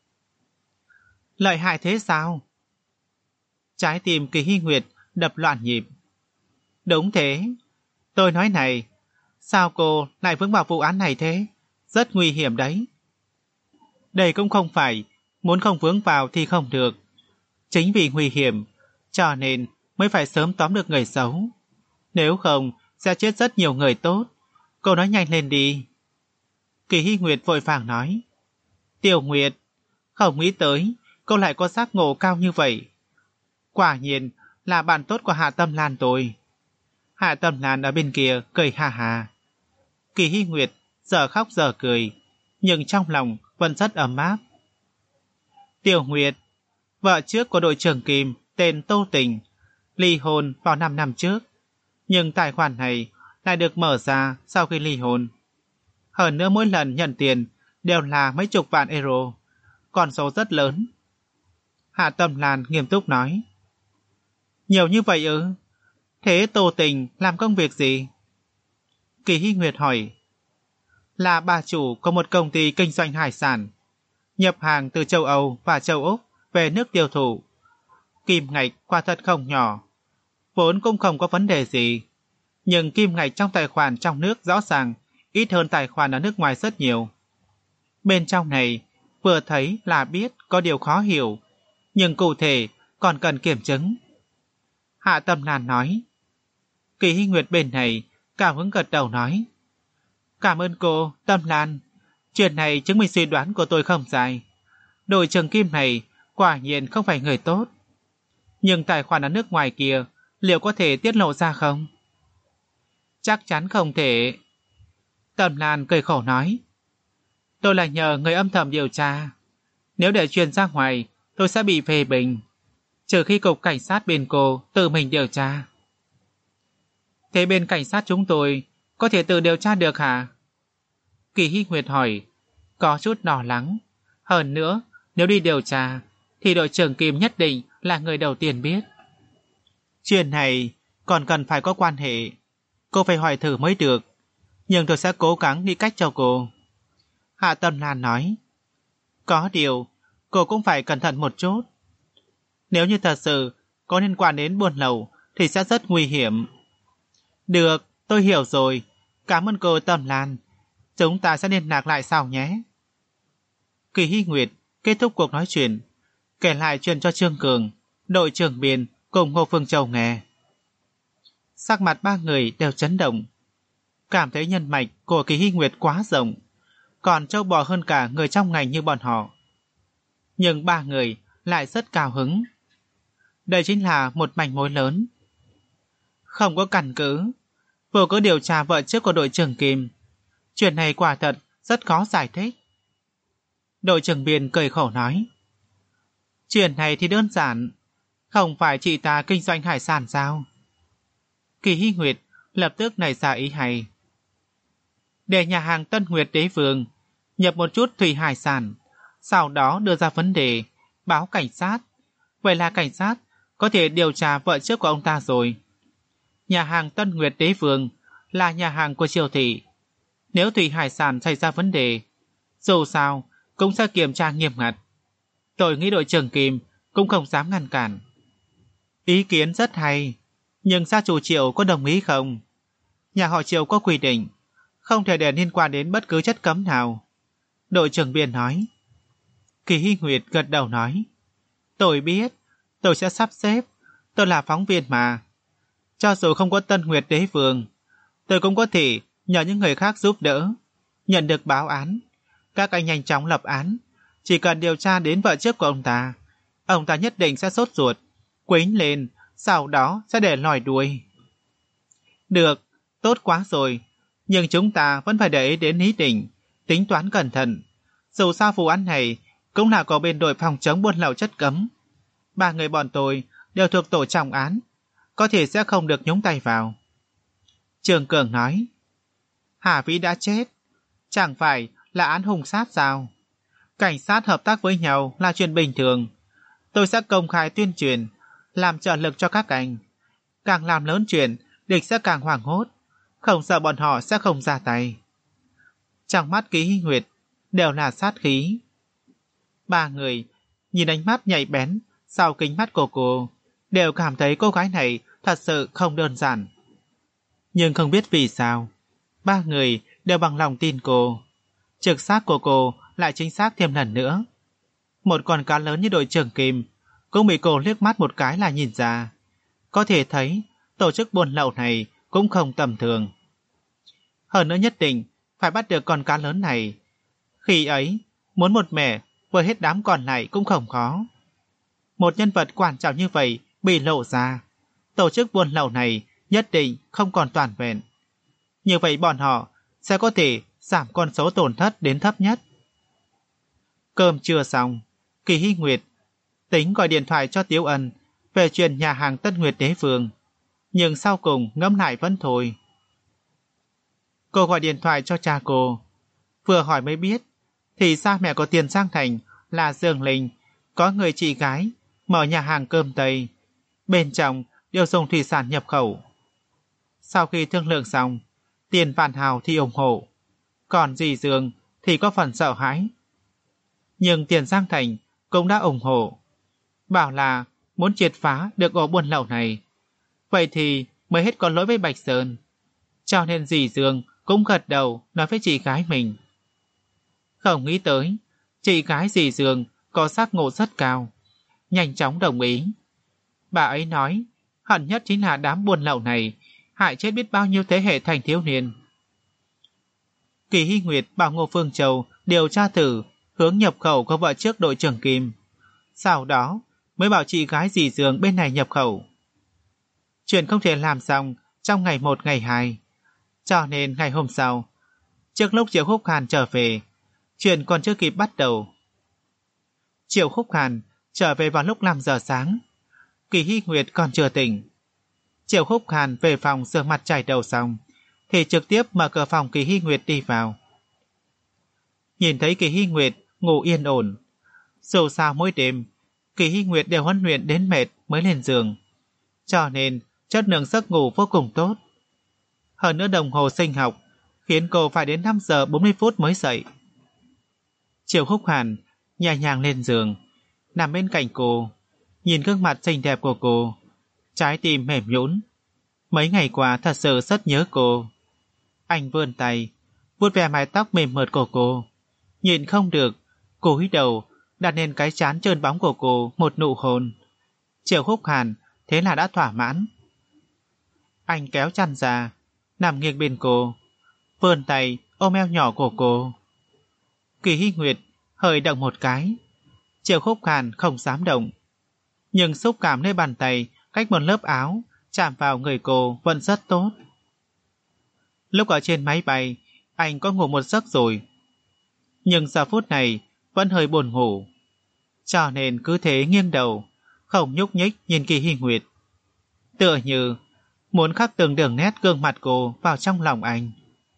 Lợi hại thế sao? Trái tim Kỳ Hy Nguyệt đập loạn nhịp. Đúng thế. Tôi nói này, sao cô lại vướng vào vụ án này thế? Rất nguy hiểm đấy. Đây cũng không phải muốn không vướng vào thì không được. Chính vì nguy hiểm, cho nên mới phải sớm tóm được người xấu. Nếu không, sẽ chết rất nhiều người tốt. Cô nói nhanh lên đi. Kỳ Hy Nguyệt vội vàng nói. Tiểu Nguyệt, không nghĩ tới cô lại có giác ngộ cao như vậy. Quả nhiên là bạn tốt của Hạ Tâm Lan tôi. Hạ Tâm Lan ở bên kia cười hà hà. Kỳ Hy Nguyệt giờ khóc giờ cười, nhưng trong lòng vẫn rất ấm áp. Tiểu Nguyệt, vợ trước của đội trưởng Kim tên Tô Tình, ly hôn vào năm năm trước, nhưng tài khoản này lại được mở ra sau khi ly hôn. Hơn nữa mỗi lần nhận tiền đều là mấy chục vạn euro, con số rất lớn. Hạ Tâm Lan nghiêm túc nói. Nhiều như vậy ư? Thế Tô Tình làm công việc gì? Kỳ Hy Nguyệt hỏi. Là bà chủ của một công ty kinh doanh hải sản, nhập hàng từ châu Âu và châu Úc về nước tiêu thụ. Kim ngạch quả thật không nhỏ, vốn cũng không có vấn đề gì, nhưng kim ngạch trong tài khoản trong nước rõ ràng ít hơn tài khoản ở nước ngoài rất nhiều. Bên trong này vừa thấy là biết có điều khó hiểu, nhưng cụ thể còn cần kiểm chứng. Hạ Tâm Lan nói. Kỳ Hy Nguyệt bên này cảm hứng gật đầu nói. Cảm ơn cô, Tâm Lan. Chuyện này chứng minh suy đoán của tôi không sai. Đội trưởng Kim này quả nhiên không phải người tốt. Nhưng tài khoản ở nước ngoài kia liệu có thể tiết lộ ra không? Chắc chắn không thể. Tâm Lan cười khổ nói. Tôi là nhờ người âm thầm điều tra. Nếu để truyền ra ngoài, tôi sẽ bị phê bình. Trừ khi cục cảnh sát bên cô tự mình điều tra. Thế bên cảnh sát chúng tôi có thể tự điều tra được hả? Kỳ Hy Nguyệt hỏi, có chút lo lắng. Hơn nữa, nếu đi điều tra, thì đội trưởng Kim nhất định là người đầu tiên biết. Chuyện này còn cần phải có quan hệ. Cô phải hỏi thử mới được. Nhưng tôi sẽ cố gắng nghĩ cách cho cô. Hạ Tâm Lan nói. Có điều, cô cũng phải cẩn thận một chút. Nếu như thật sự có liên quan đến buôn lậu thì sẽ rất nguy hiểm. Được, tôi hiểu rồi. Cảm ơn cô Tâm Lan. Chúng ta sẽ liên lạc lại sau nhé. Kỳ Hy Nguyệt kết thúc cuộc nói chuyện, kể lại chuyện cho Trương Cường, đội trưởng Biên cùng Ngô Phương Châu nghe. Sắc mặt ba người đều chấn động, cảm thấy nhân mạch của Kỳ Hy Nguyệt quá rộng, còn trâu bò hơn cả người trong ngành như bọn họ. Nhưng ba người lại rất cao hứng. Đây chính là một manh mối lớn. Không có căn cứ, vừa có điều tra vợ trước của đội trưởng Kim. Chuyện này quả thật rất khó giải thích. Đội trưởng Biên cười khổ nói. Chuyện này thì đơn giản, không phải chị ta kinh doanh hải sản sao? Kỳ Hy Nguyệt lập tức nảy ra ý hay. Để nhà hàng Tân Nguyệt Đế Vương nhập một chút thủy hải sản, sau đó đưa ra vấn đề, báo cảnh sát. Vậy là cảnh sát có thể điều tra vợ trước của ông ta rồi. Nhà hàng Tân Nguyệt Đế Vương là nhà hàng của Triều Thị. Nếu thủy hải sản xảy ra vấn đề, dù sao cũng sẽ kiểm tra nghiêm ngặt. Tôi nghĩ đội trưởng Kim cũng không dám ngăn cản. Ý kiến rất hay, nhưng gia chủ Triệu có đồng ý không? Nhà họ Triệu có quy định, không thể để liên quan đến bất cứ chất cấm nào. Đội trưởng Biên nói. Kỳ Hy Nguyệt gật đầu nói. Tôi biết, tôi sẽ sắp xếp, tôi là phóng viên mà. Cho dù không có Tân Nguyệt Đế Vương, tôi cũng có thể nhờ những người khác giúp đỡ, nhận được báo án. Các anh nhanh chóng lập án, chỉ cần điều tra đến vợ trước của ông ta, ông ta nhất định sẽ sốt ruột, quấy lên, sau đó sẽ để lòi đuôi. Được, tốt quá rồi, nhưng chúng ta vẫn phải để ý đến ý định, tính toán cẩn thận. Dù sao vụ án này cũng là có bên đội phòng chống buôn lậu chất cấm. Ba người bọn tôi đều thuộc tổ trọng án, có thể sẽ không được nhúng tay vào. Trường Cường nói. Hà Vĩ đã chết, chẳng phải là án hung sát sao? Cảnh sát hợp tác với nhau là chuyện bình thường. Tôi sẽ công khai tuyên truyền, làm trợ lực cho các anh. Càng làm lớn chuyện, địch sẽ càng hoảng hốt, không sợ bọn họ sẽ không ra tay. Trong mắt Kỳ Hy Nguyệt đều là sát khí. Ba người nhìn ánh mắt nhạy bén sau kính mắt của cô, đều cảm thấy cô gái này thật sự không đơn giản. Nhưng không biết vì sao, ba người đều bằng lòng tin cô. Trực giác của cô lại chính xác thêm lần nữa. Một con cá lớn như đội trưởng Kim cũng bị cô liếc mắt một cái là nhìn ra. Có thể thấy tổ chức buôn lậu này cũng không tầm thường. Hơn nữa nhất định phải bắt được con cá lớn này. Khi ấy, muốn một mẻ với hết đám còn lại cũng không khó. Một nhân vật quan trọng như vậy bị lộ ra, tổ chức buôn lậu này nhất định không còn toàn vẹn. Như vậy bọn họ sẽ có thể giảm con số tổn thất đến thấp nhất. Cơm trưa xong, Kỳ Hy Nguyệt tính gọi điện thoại cho Tiếu Ân về chuyện nhà hàng Tân Nguyệt Đế Vương, nhưng sau cùng ngẫm lại vẫn thôi. Cô gọi điện thoại cho cha cô, vừa hỏi mới biết thì cha mẹ của Tiền Giang Thành là Dương Linh có người chị gái mở nhà hàng cơm Tây, bên trong đều dùng thủy sản nhập khẩu. Sau khi thương lượng xong, Tiền Vạn Hào thì ủng hộ, còn dì Dương thì có phần sợ hãi. Nhưng Tiền Giang Thành cũng đã ủng hộ, bảo là muốn triệt phá được ổ buôn lậu này, vậy thì mới hết có lỗi với Bạch Sơn. Cho nên dì Dương cũng gật đầu nói với chị gái mình. Không nghĩ tới, chị gái dì Dương có giác ngộ rất cao, nhanh chóng đồng ý. Bà ấy nói, hận nhất chính là đám buôn lậu này hại chết biết bao nhiêu thế hệ thanh thiếu niên. Kỳ Hy Nguyệt bảo Ngô Phương Châu điều tra thử hướng nhập khẩu của vợ trước đội trưởng Kim, sau đó mới bảo chị gái dì Dương bên này nhập khẩu. Chuyện không thể làm xong trong ngày một ngày hai, cho nên ngày hôm sau, trước lúc Triệu Khúc Hàn trở về, chuyện còn chưa kịp bắt đầu. Triệu Khúc Hàn trở về vào lúc năm giờ sáng, Kỳ Hy Nguyệt còn chưa tỉnh. Triệu Khúc Hàn về phòng rửa mặt chải đầu xong thì trực tiếp mở cửa phòng Kỳ Hy Nguyệt đi vào. nhìn thấy Kỳ Hy Nguyệt ngủ yên ổn. Dù sao mỗi đêm, Kỳ Hy Nguyệt đều huấn luyện đến mệt mới lên giường, cho nên chất lượng giấc ngủ vô cùng tốt. Hơn nữa đồng hồ sinh học khiến cô phải đến năm giờ bốn mươi phút mới dậy. Triệu Húc Hàn nhẹ nhàng lên giường, nằm bên cạnh cô, nhìn gương mặt xinh đẹp của cô, trái tim mềm nhũn. Mấy ngày qua thật sự rất nhớ cô. Anh vươn tay, vuốt ve mái tóc mềm mượt của cô, nhìn không được, cúi đầu đặt lên cái trán trơn bóng của cô một nụ hôn. Triệu Húc Hàn thế là đã thỏa mãn. Anh kéo chăn ra, nằm nghiêng bên cô, vươn tay ôm eo nhỏ của cô. Kỳ Hy Nguyệt hơi động một cái, Triệu Húc Hàn không dám động, nhưng xúc cảm nơi bàn tay cách một lớp áo chạm vào người cô vẫn rất tốt. Lúc ở trên máy bay, anh có ngủ một giấc rồi, nhưng giờ phút này vẫn hơi buồn ngủ, cho nên cứ thế nghiêng đầu, không nhúc nhích nhìn Kỳ Hy Nguyệt, tựa như muốn khắc từng đường nét gương mặt cô vào trong lòng anh.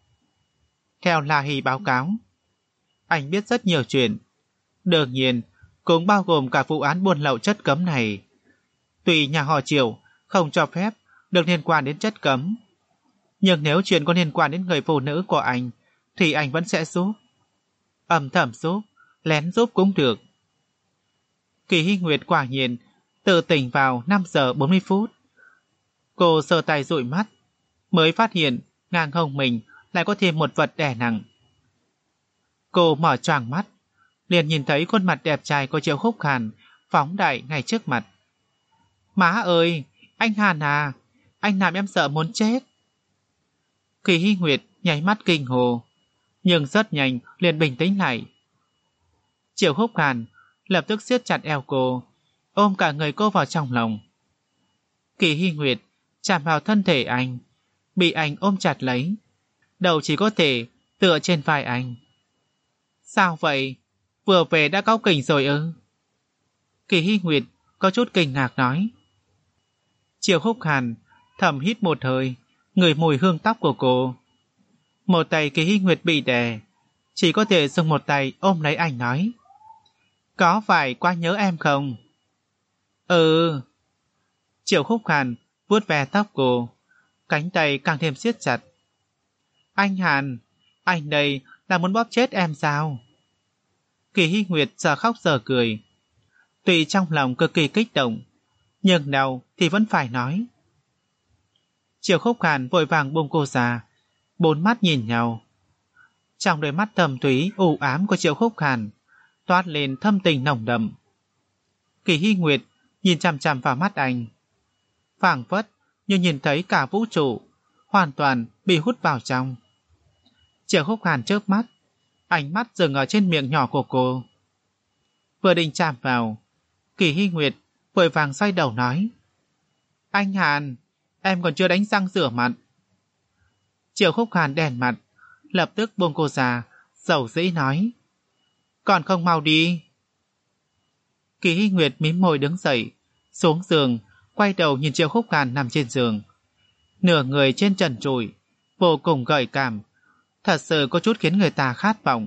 Theo La Hy báo cáo, anh biết rất nhiều chuyện, đương nhiên cũng bao gồm cả vụ án buôn lậu chất cấm này. Tuy nhà họ Triệu không cho phép được liên quan đến chất cấm, nhưng nếu chuyện có liên quan đến người phụ nữ của anh thì anh vẫn sẽ giúp. Âm thầm giúp, lén giúp cũng được. Kỳ Hy Nguyệt quả nhiên tự tỉnh vào năm giờ bốn mươi phút. Cô sờ tay dụi mắt, mới phát hiện ngang hông mình lại có thêm một vật đè nặng. Cô mở choàng mắt, liền nhìn thấy khuôn mặt đẹp trai của Triệu Húc Hàn phóng đại ngay trước mặt. Má ơi, anh Hàn à, anh làm em sợ muốn chết. Kỳ Hy Nguyệt nháy mắt kinh hồ, nhưng rất nhanh liền bình tĩnh lại. Triệu Húc Hàn lập tức siết chặt eo cô, ôm cả người cô vào trong lòng. Kỳ Hy Nguyệt chạm vào thân thể anh, bị anh ôm chặt lấy, đầu chỉ có thể tựa trên vai anh. Sao vậy? Vừa về đã cáu kỉnh rồi ư? Kỳ Hy Nguyệt có chút kinh ngạc nói. Triệu Húc Hàn thầm hít một hơi, ngửi mùi hương tóc của cô. Một tay Kỳ Hy Nguyệt bị đè, chỉ có thể dùng một tay ôm lấy anh nói. Có phải quá nhớ em không? Ừ. Triệu Húc Hàn vuốt ve tóc cô, cánh tay càng thêm siết chặt. Anh Hàn, anh đây là muốn bóp chết em sao? Kỳ Hy Nguyệt giờ khóc giờ cười. Tuy trong lòng cực kỳ kích động, nhưng nào thì vẫn phải nói. Triệu Húc Hàn vội vàng buông cô ra, bốn mắt nhìn nhau. Trong đôi mắt thầm thúy u ám của Triệu Húc Hàn toát lên thâm tình nồng đậm. Kỳ Hy Nguyệt nhìn chằm chằm vào mắt anh, phảng phất như nhìn thấy cả vũ trụ hoàn toàn bị hút vào trong. Triệu Húc Hàn chớp mắt, ánh mắt dừng ở trên miệng nhỏ của cô. Vừa định chạm vào, Kỳ Hy Nguyệt vội vàng xoay đầu nói. Anh Hàn, em còn chưa đánh răng rửa mặt. Triệu Húc Hàn đèn mặt, lập tức buông cô ra, dầu dĩ nói. Còn không mau đi. Kỳ Hy Nguyệt mím môi đứng dậy, xuống giường, quay đầu nhìn Triệu Húc Hàn nằm trên giường. Nửa người trên trần trụi, vô cùng gợi cảm, thật sự có chút khiến người ta khát vọng.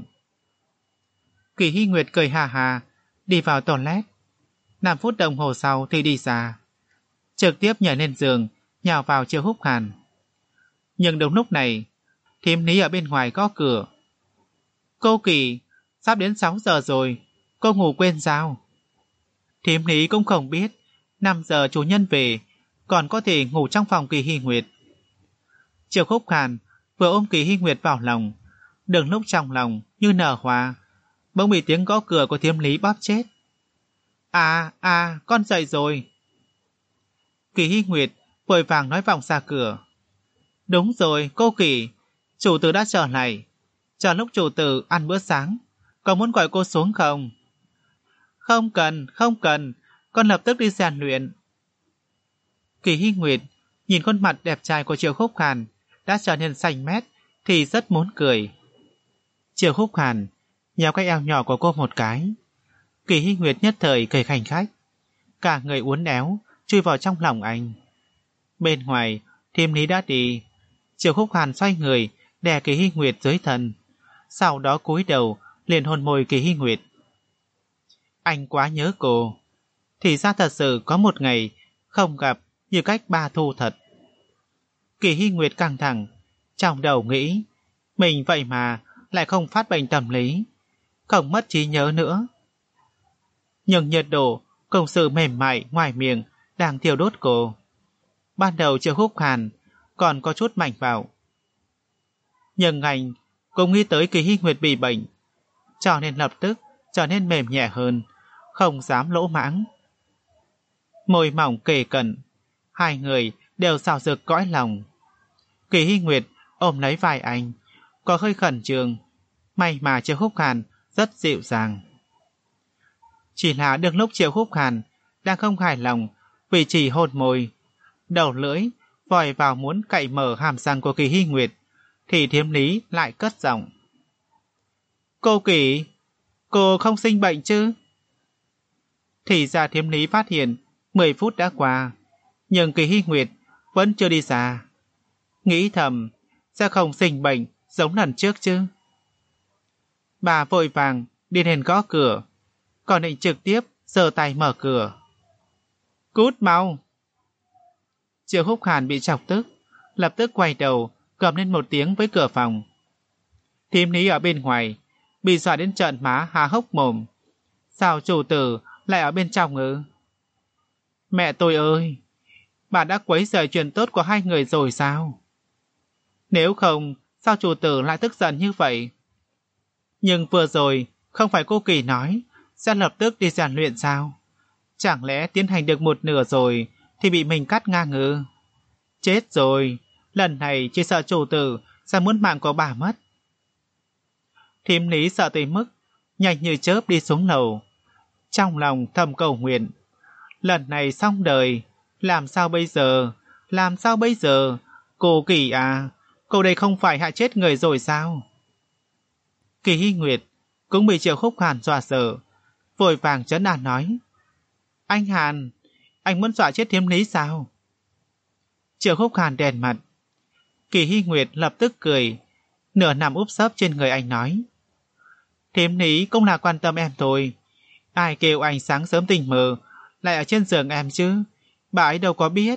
Kỳ Hy Nguyệt cười hà hà, đi vào toilet. Năm phút đồng hồ sau thì đi ra, trực tiếp nhảy lên giường, nhào vào Triệu Húc Hàn. Nhưng đúng lúc này, thím Lý ở bên ngoài gõ cửa. Cô Kỳ, sắp đến sáu giờ rồi, cô ngủ quên sao? Thím Lý cũng không biết, năm giờ chủ nhân về, còn có thể ngủ trong phòng Kỳ Hy Nguyệt. Triệu Húc Hàn vừa ôm Kỳ Hy Nguyệt vào lòng, đừng lúc trong lòng như nở hoa, bỗng bị tiếng gõ cửa của thím Lý bóp chết. À, à, con dậy rồi. Kỳ Hy Nguyệt vội vàng nói vọng ra cửa. Đúng rồi, cô Kỳ, chủ tử đã trở lại. Chờ lúc chủ tử ăn bữa sáng, có muốn gọi cô xuống không? Không cần, không cần, con lập tức đi rèn luyện. Kỳ Hy Nguyệt nhìn khuôn mặt đẹp trai của Triệu Húc Hàn đã trở nên xanh mét thì rất muốn cười. Triệu Húc Hàn nhéo cái eo nhỏ của cô một cái. Kỳ Hy Nguyệt nhất thời cười khanh khách, cả người uốn éo chui vào trong lòng anh. Bên ngoài thím Lý đã đi. Triệu Húc Hàn xoay người đè Kỳ Hy Nguyệt dưới thân, sau đó cúi đầu liền hôn môi Kỳ Hy Nguyệt. Anh quá nhớ cô. Thì ra thật sự có một ngày không gặp như cách ba thu thật. Kỳ Hy Nguyệt căng thẳng, trong đầu nghĩ mình vậy mà lại không phát bệnh tâm lý, không mất trí nhớ nữa. Nhưng nhiệt độ cùng sự mềm mại ngoài miệng đang thiêu đốt cô. Ban đầu Triệu Húc Hàn còn có chút mạnh bạo, nhưng anh cũng nghĩ tới Kỳ Hy Nguyệt bị bệnh, cho nên lập tức trở nên mềm nhẹ hơn, không dám lỗ mãng. Môi mỏng kề cận, hai người đều xào rực cõi lòng. Kỳ Hy Nguyệt ôm lấy vai anh, có hơi khẩn trương. May mà Triệu Húc Hàn rất dịu dàng. Chỉ là đương lúc Triệu Húc Hàn đang không hài lòng vì chỉ hôn môi, đầu lưỡi vòi vào muốn cạy mở hàm răng của Kỳ Hy Nguyệt, thì Thiếm Lý lại cất giọng. Cô Kỳ, cô không sinh bệnh chứ? Thì ra Thiếm Lý phát hiện mười phút đã qua, nhưng Kỳ Hy Nguyệt vẫn chưa đi ra. Nghĩ thầm, sẽ không sinh bệnh giống lần trước chứ? Bà vội vàng đi lên gõ cửa, còn định trực tiếp giơ tay mở cửa. Cút mau! Triệu Húc Hàn bị chọc tức, lập tức quay đầu gầm lên một tiếng với cửa phòng. Thiếm Lý ở bên ngoài bị dọa đến trợn má há hốc mồm. Sao chủ tử lại ở bên trong ư? Mẹ tôi ơi, bà đã quấy rầy chuyện tốt của hai người rồi sao? Nếu không, sao chủ tử lại tức giận như vậy? Nhưng vừa rồi không phải cô Kỳ nói sẽ lập tức đi rèn luyện sao? Chẳng lẽ tiến hành được một nửa rồi thì bị mình cắt ngang ư? Chết rồi, lần này chỉ sợ chủ tử sẽ muốn mạng của bà mất. Thiếm Lý sợ tới mức nhanh như chớp đi xuống lầu, trong lòng thầm cầu nguyện. Lần này xong đời, làm sao bây giờ? Làm sao bây giờ? Cô Kỳ à, cô đây không phải hại chết người rồi sao? Kỳ Hy Nguyệt cũng bị Triệu Húc Hàn dọa sợ, vội vàng trấn an nói. Anh Hàn, anh muốn dọa chết Thiếm Lý sao? Triệu Húc Hàn đèn mặt. Kỳ Hy Nguyệt lập tức cười, nửa nằm úp sấp trên người anh nói. Thiếm Lý cũng là quan tâm em thôi. Ai kêu anh sáng sớm tình mơ lại ở trên giường em chứ? Bà ấy đâu có biết.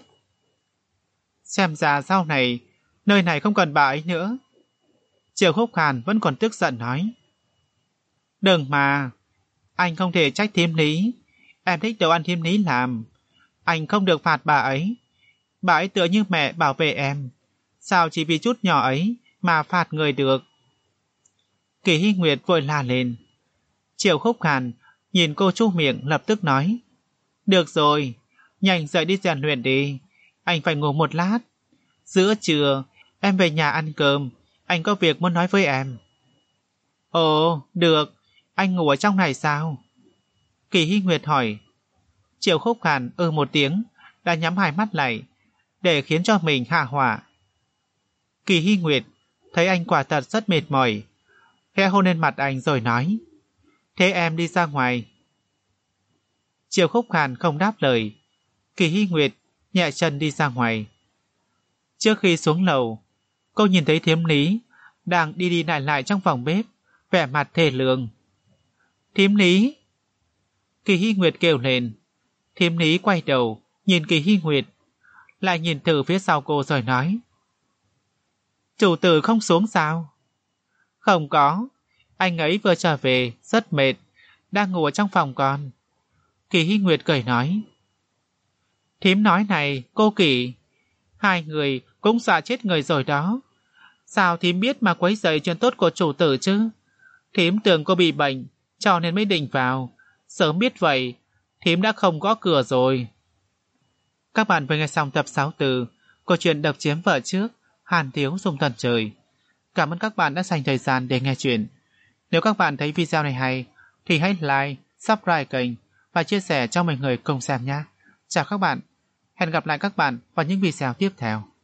Xem ra sau này nơi này không cần bà ấy nữa. Triệu Húc Hàn vẫn còn tức giận nói. Đừng mà, anh không thể trách Thiếm Lý. Em thích đồ ăn Thiếm Lý làm, anh không được phạt bà ấy. Bà ấy tựa như mẹ bảo vệ em, sao chỉ vì chút nhỏ ấy mà phạt người được? Kỳ Hy Nguyệt vội la lên. Triệu Húc Hàn nhìn cô chu miệng lập tức nói. Được rồi, nhanh dậy đi rèn luyện đi, anh phải ngủ một lát. Giữa trưa em về nhà ăn cơm, anh có việc muốn nói với em. Ồ, được, anh ngủ ở trong này sao? Kỳ Hy Nguyệt hỏi. Triệu Húc Hàn ư một tiếng, đã nhắm hai mắt lại, để khiến cho mình hạ hỏa. Kỳ Hy Nguyệt thấy anh quả thật rất mệt mỏi, khẽ hôn lên mặt anh rồi nói. Thế em đi ra ngoài. Triệu Húc Hàn không đáp lời. Kỳ Hy Nguyệt nhẹ chân đi ra ngoài. Trước khi xuống lầu, cô nhìn thấy Thiếm Lý đang đi đi lại lại trong phòng bếp, vẻ mặt thê lương. Thiếm Lý! Kỳ Hy Nguyệt kêu lên. Thiếm Lý quay đầu nhìn Kỳ Hy Nguyệt, lại nhìn từ phía sau cô rồi nói. Chủ tử không xuống sao? Không có, anh ấy vừa trở về rất mệt, đang ngủ ở trong phòng con. Kỳ Hy Nguyệt cười nói. Thím nói này, cô Kỳ, hai người cũng dọa chết người rồi đó. Sao thím biết mà quấy rầy chuyện tốt của chủ tử chứ? Thím tưởng cô bị bệnh, cho nên mới định vào. Sớm biết vậy, thím đã không gõ cửa rồi. Các bạn vừa nghe xong tập sáu mươi tư của truyện Độc Chiếm Vợ Trước, Hàn Thiếu Dung Thần Trời. Cảm ơn các bạn đã dành thời gian để nghe chuyện. Nếu các bạn thấy video này hay, thì hãy like, subscribe kênh và chia sẻ cho mọi người cùng xem nhé. Chào các bạn, hẹn gặp lại các bạn vào những video tiếp theo.